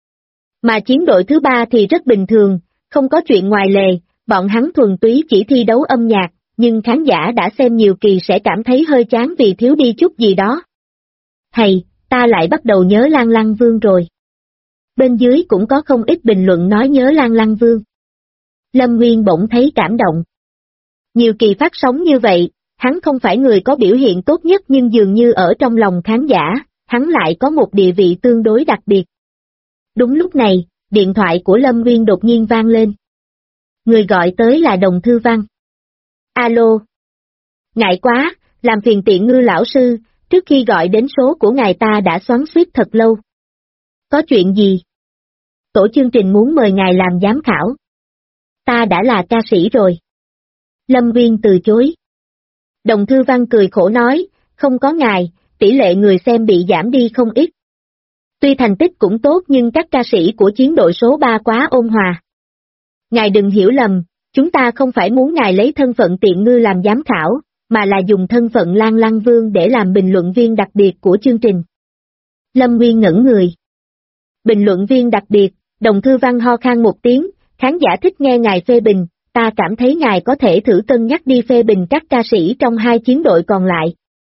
Mà chiến đội thứ ba thì rất bình thường, không có chuyện ngoài lề, bọn hắn thuần túy chỉ thi đấu âm nhạc, nhưng khán giả đã xem nhiều kỳ sẽ cảm thấy hơi chán vì thiếu đi chút gì đó. Hay, ta lại bắt đầu nhớ Lan Lăng Vương rồi. Bên dưới cũng có không ít bình luận nói nhớ Lan Lăng Vương. Lâm Nguyên bỗng thấy cảm động. Nhiều kỳ phát sóng như vậy, hắn không phải người có biểu hiện tốt nhất nhưng dường như ở trong lòng khán giả, hắn lại có một địa vị tương đối đặc biệt. Đúng lúc này, điện thoại của Lâm Nguyên đột nhiên vang lên. Người gọi tới là Đồng Thư Văn. Alo. Ngại quá, làm phiền Tiện Ngư lão sư, trước khi gọi đến số của ngài ta đã xoắn xuýt thật lâu. Có chuyện gì? Tổ chương trình muốn mời ngài làm giám khảo. Ta đã là ca sĩ rồi. Lâm Nguyên từ chối. Đồng Thư Văn cười khổ nói, không có ngài, tỷ lệ người xem bị giảm đi không ít. Tuy thành tích cũng tốt nhưng các ca sĩ của chiến đội số 3 quá ôn hòa. Ngài đừng hiểu lầm, chúng ta không phải muốn ngài lấy thân phận Tiện Ngư làm giám khảo, mà là dùng thân phận Lan Lăng Vương để làm bình luận viên đặc biệt của chương trình. Lâm Nguyên ngẩn người. Bình luận viên đặc biệt, Đồng Thư Văn ho khan một tiếng, khán giả thích nghe ngài phê bình, ta cảm thấy ngài có thể thử cân nhắc đi phê bình các ca sĩ trong hai chiến đội còn lại.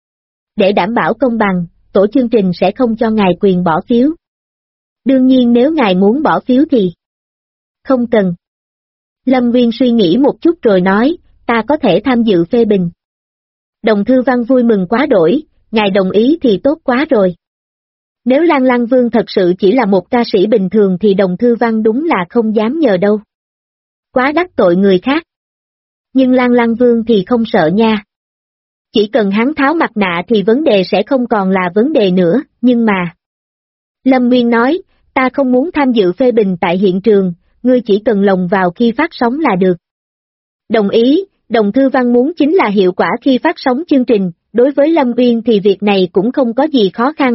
Để đảm bảo công bằng, tổ chương trình sẽ không cho ngài quyền bỏ phiếu. Đương nhiên nếu ngài muốn bỏ phiếu thì không cần. Lâm Nguyên suy nghĩ một chút rồi nói, ta có thể tham dự phê bình. Đồng Thư Văn vui mừng quá đổi, ngài đồng ý thì tốt quá rồi. Nếu Lan Lăng Vương thật sự chỉ là một ca sĩ bình thường thì Đồng Thư Văn đúng là không dám nhờ đâu. Quá đắc tội người khác. Nhưng Lan Lăng Vương thì không sợ nha. Chỉ cần hắn tháo mặt nạ thì vấn đề sẽ không còn là vấn đề nữa, nhưng mà... Lâm Nguyên nói, ta không muốn tham dự phê bình tại hiện trường, ngươi chỉ cần lồng vào khi phát sóng là được. Đồng ý, Đồng Thư Văn muốn chính là hiệu quả khi phát sóng chương trình, đối với Lâm Uyên thì việc này cũng không có gì khó khăn.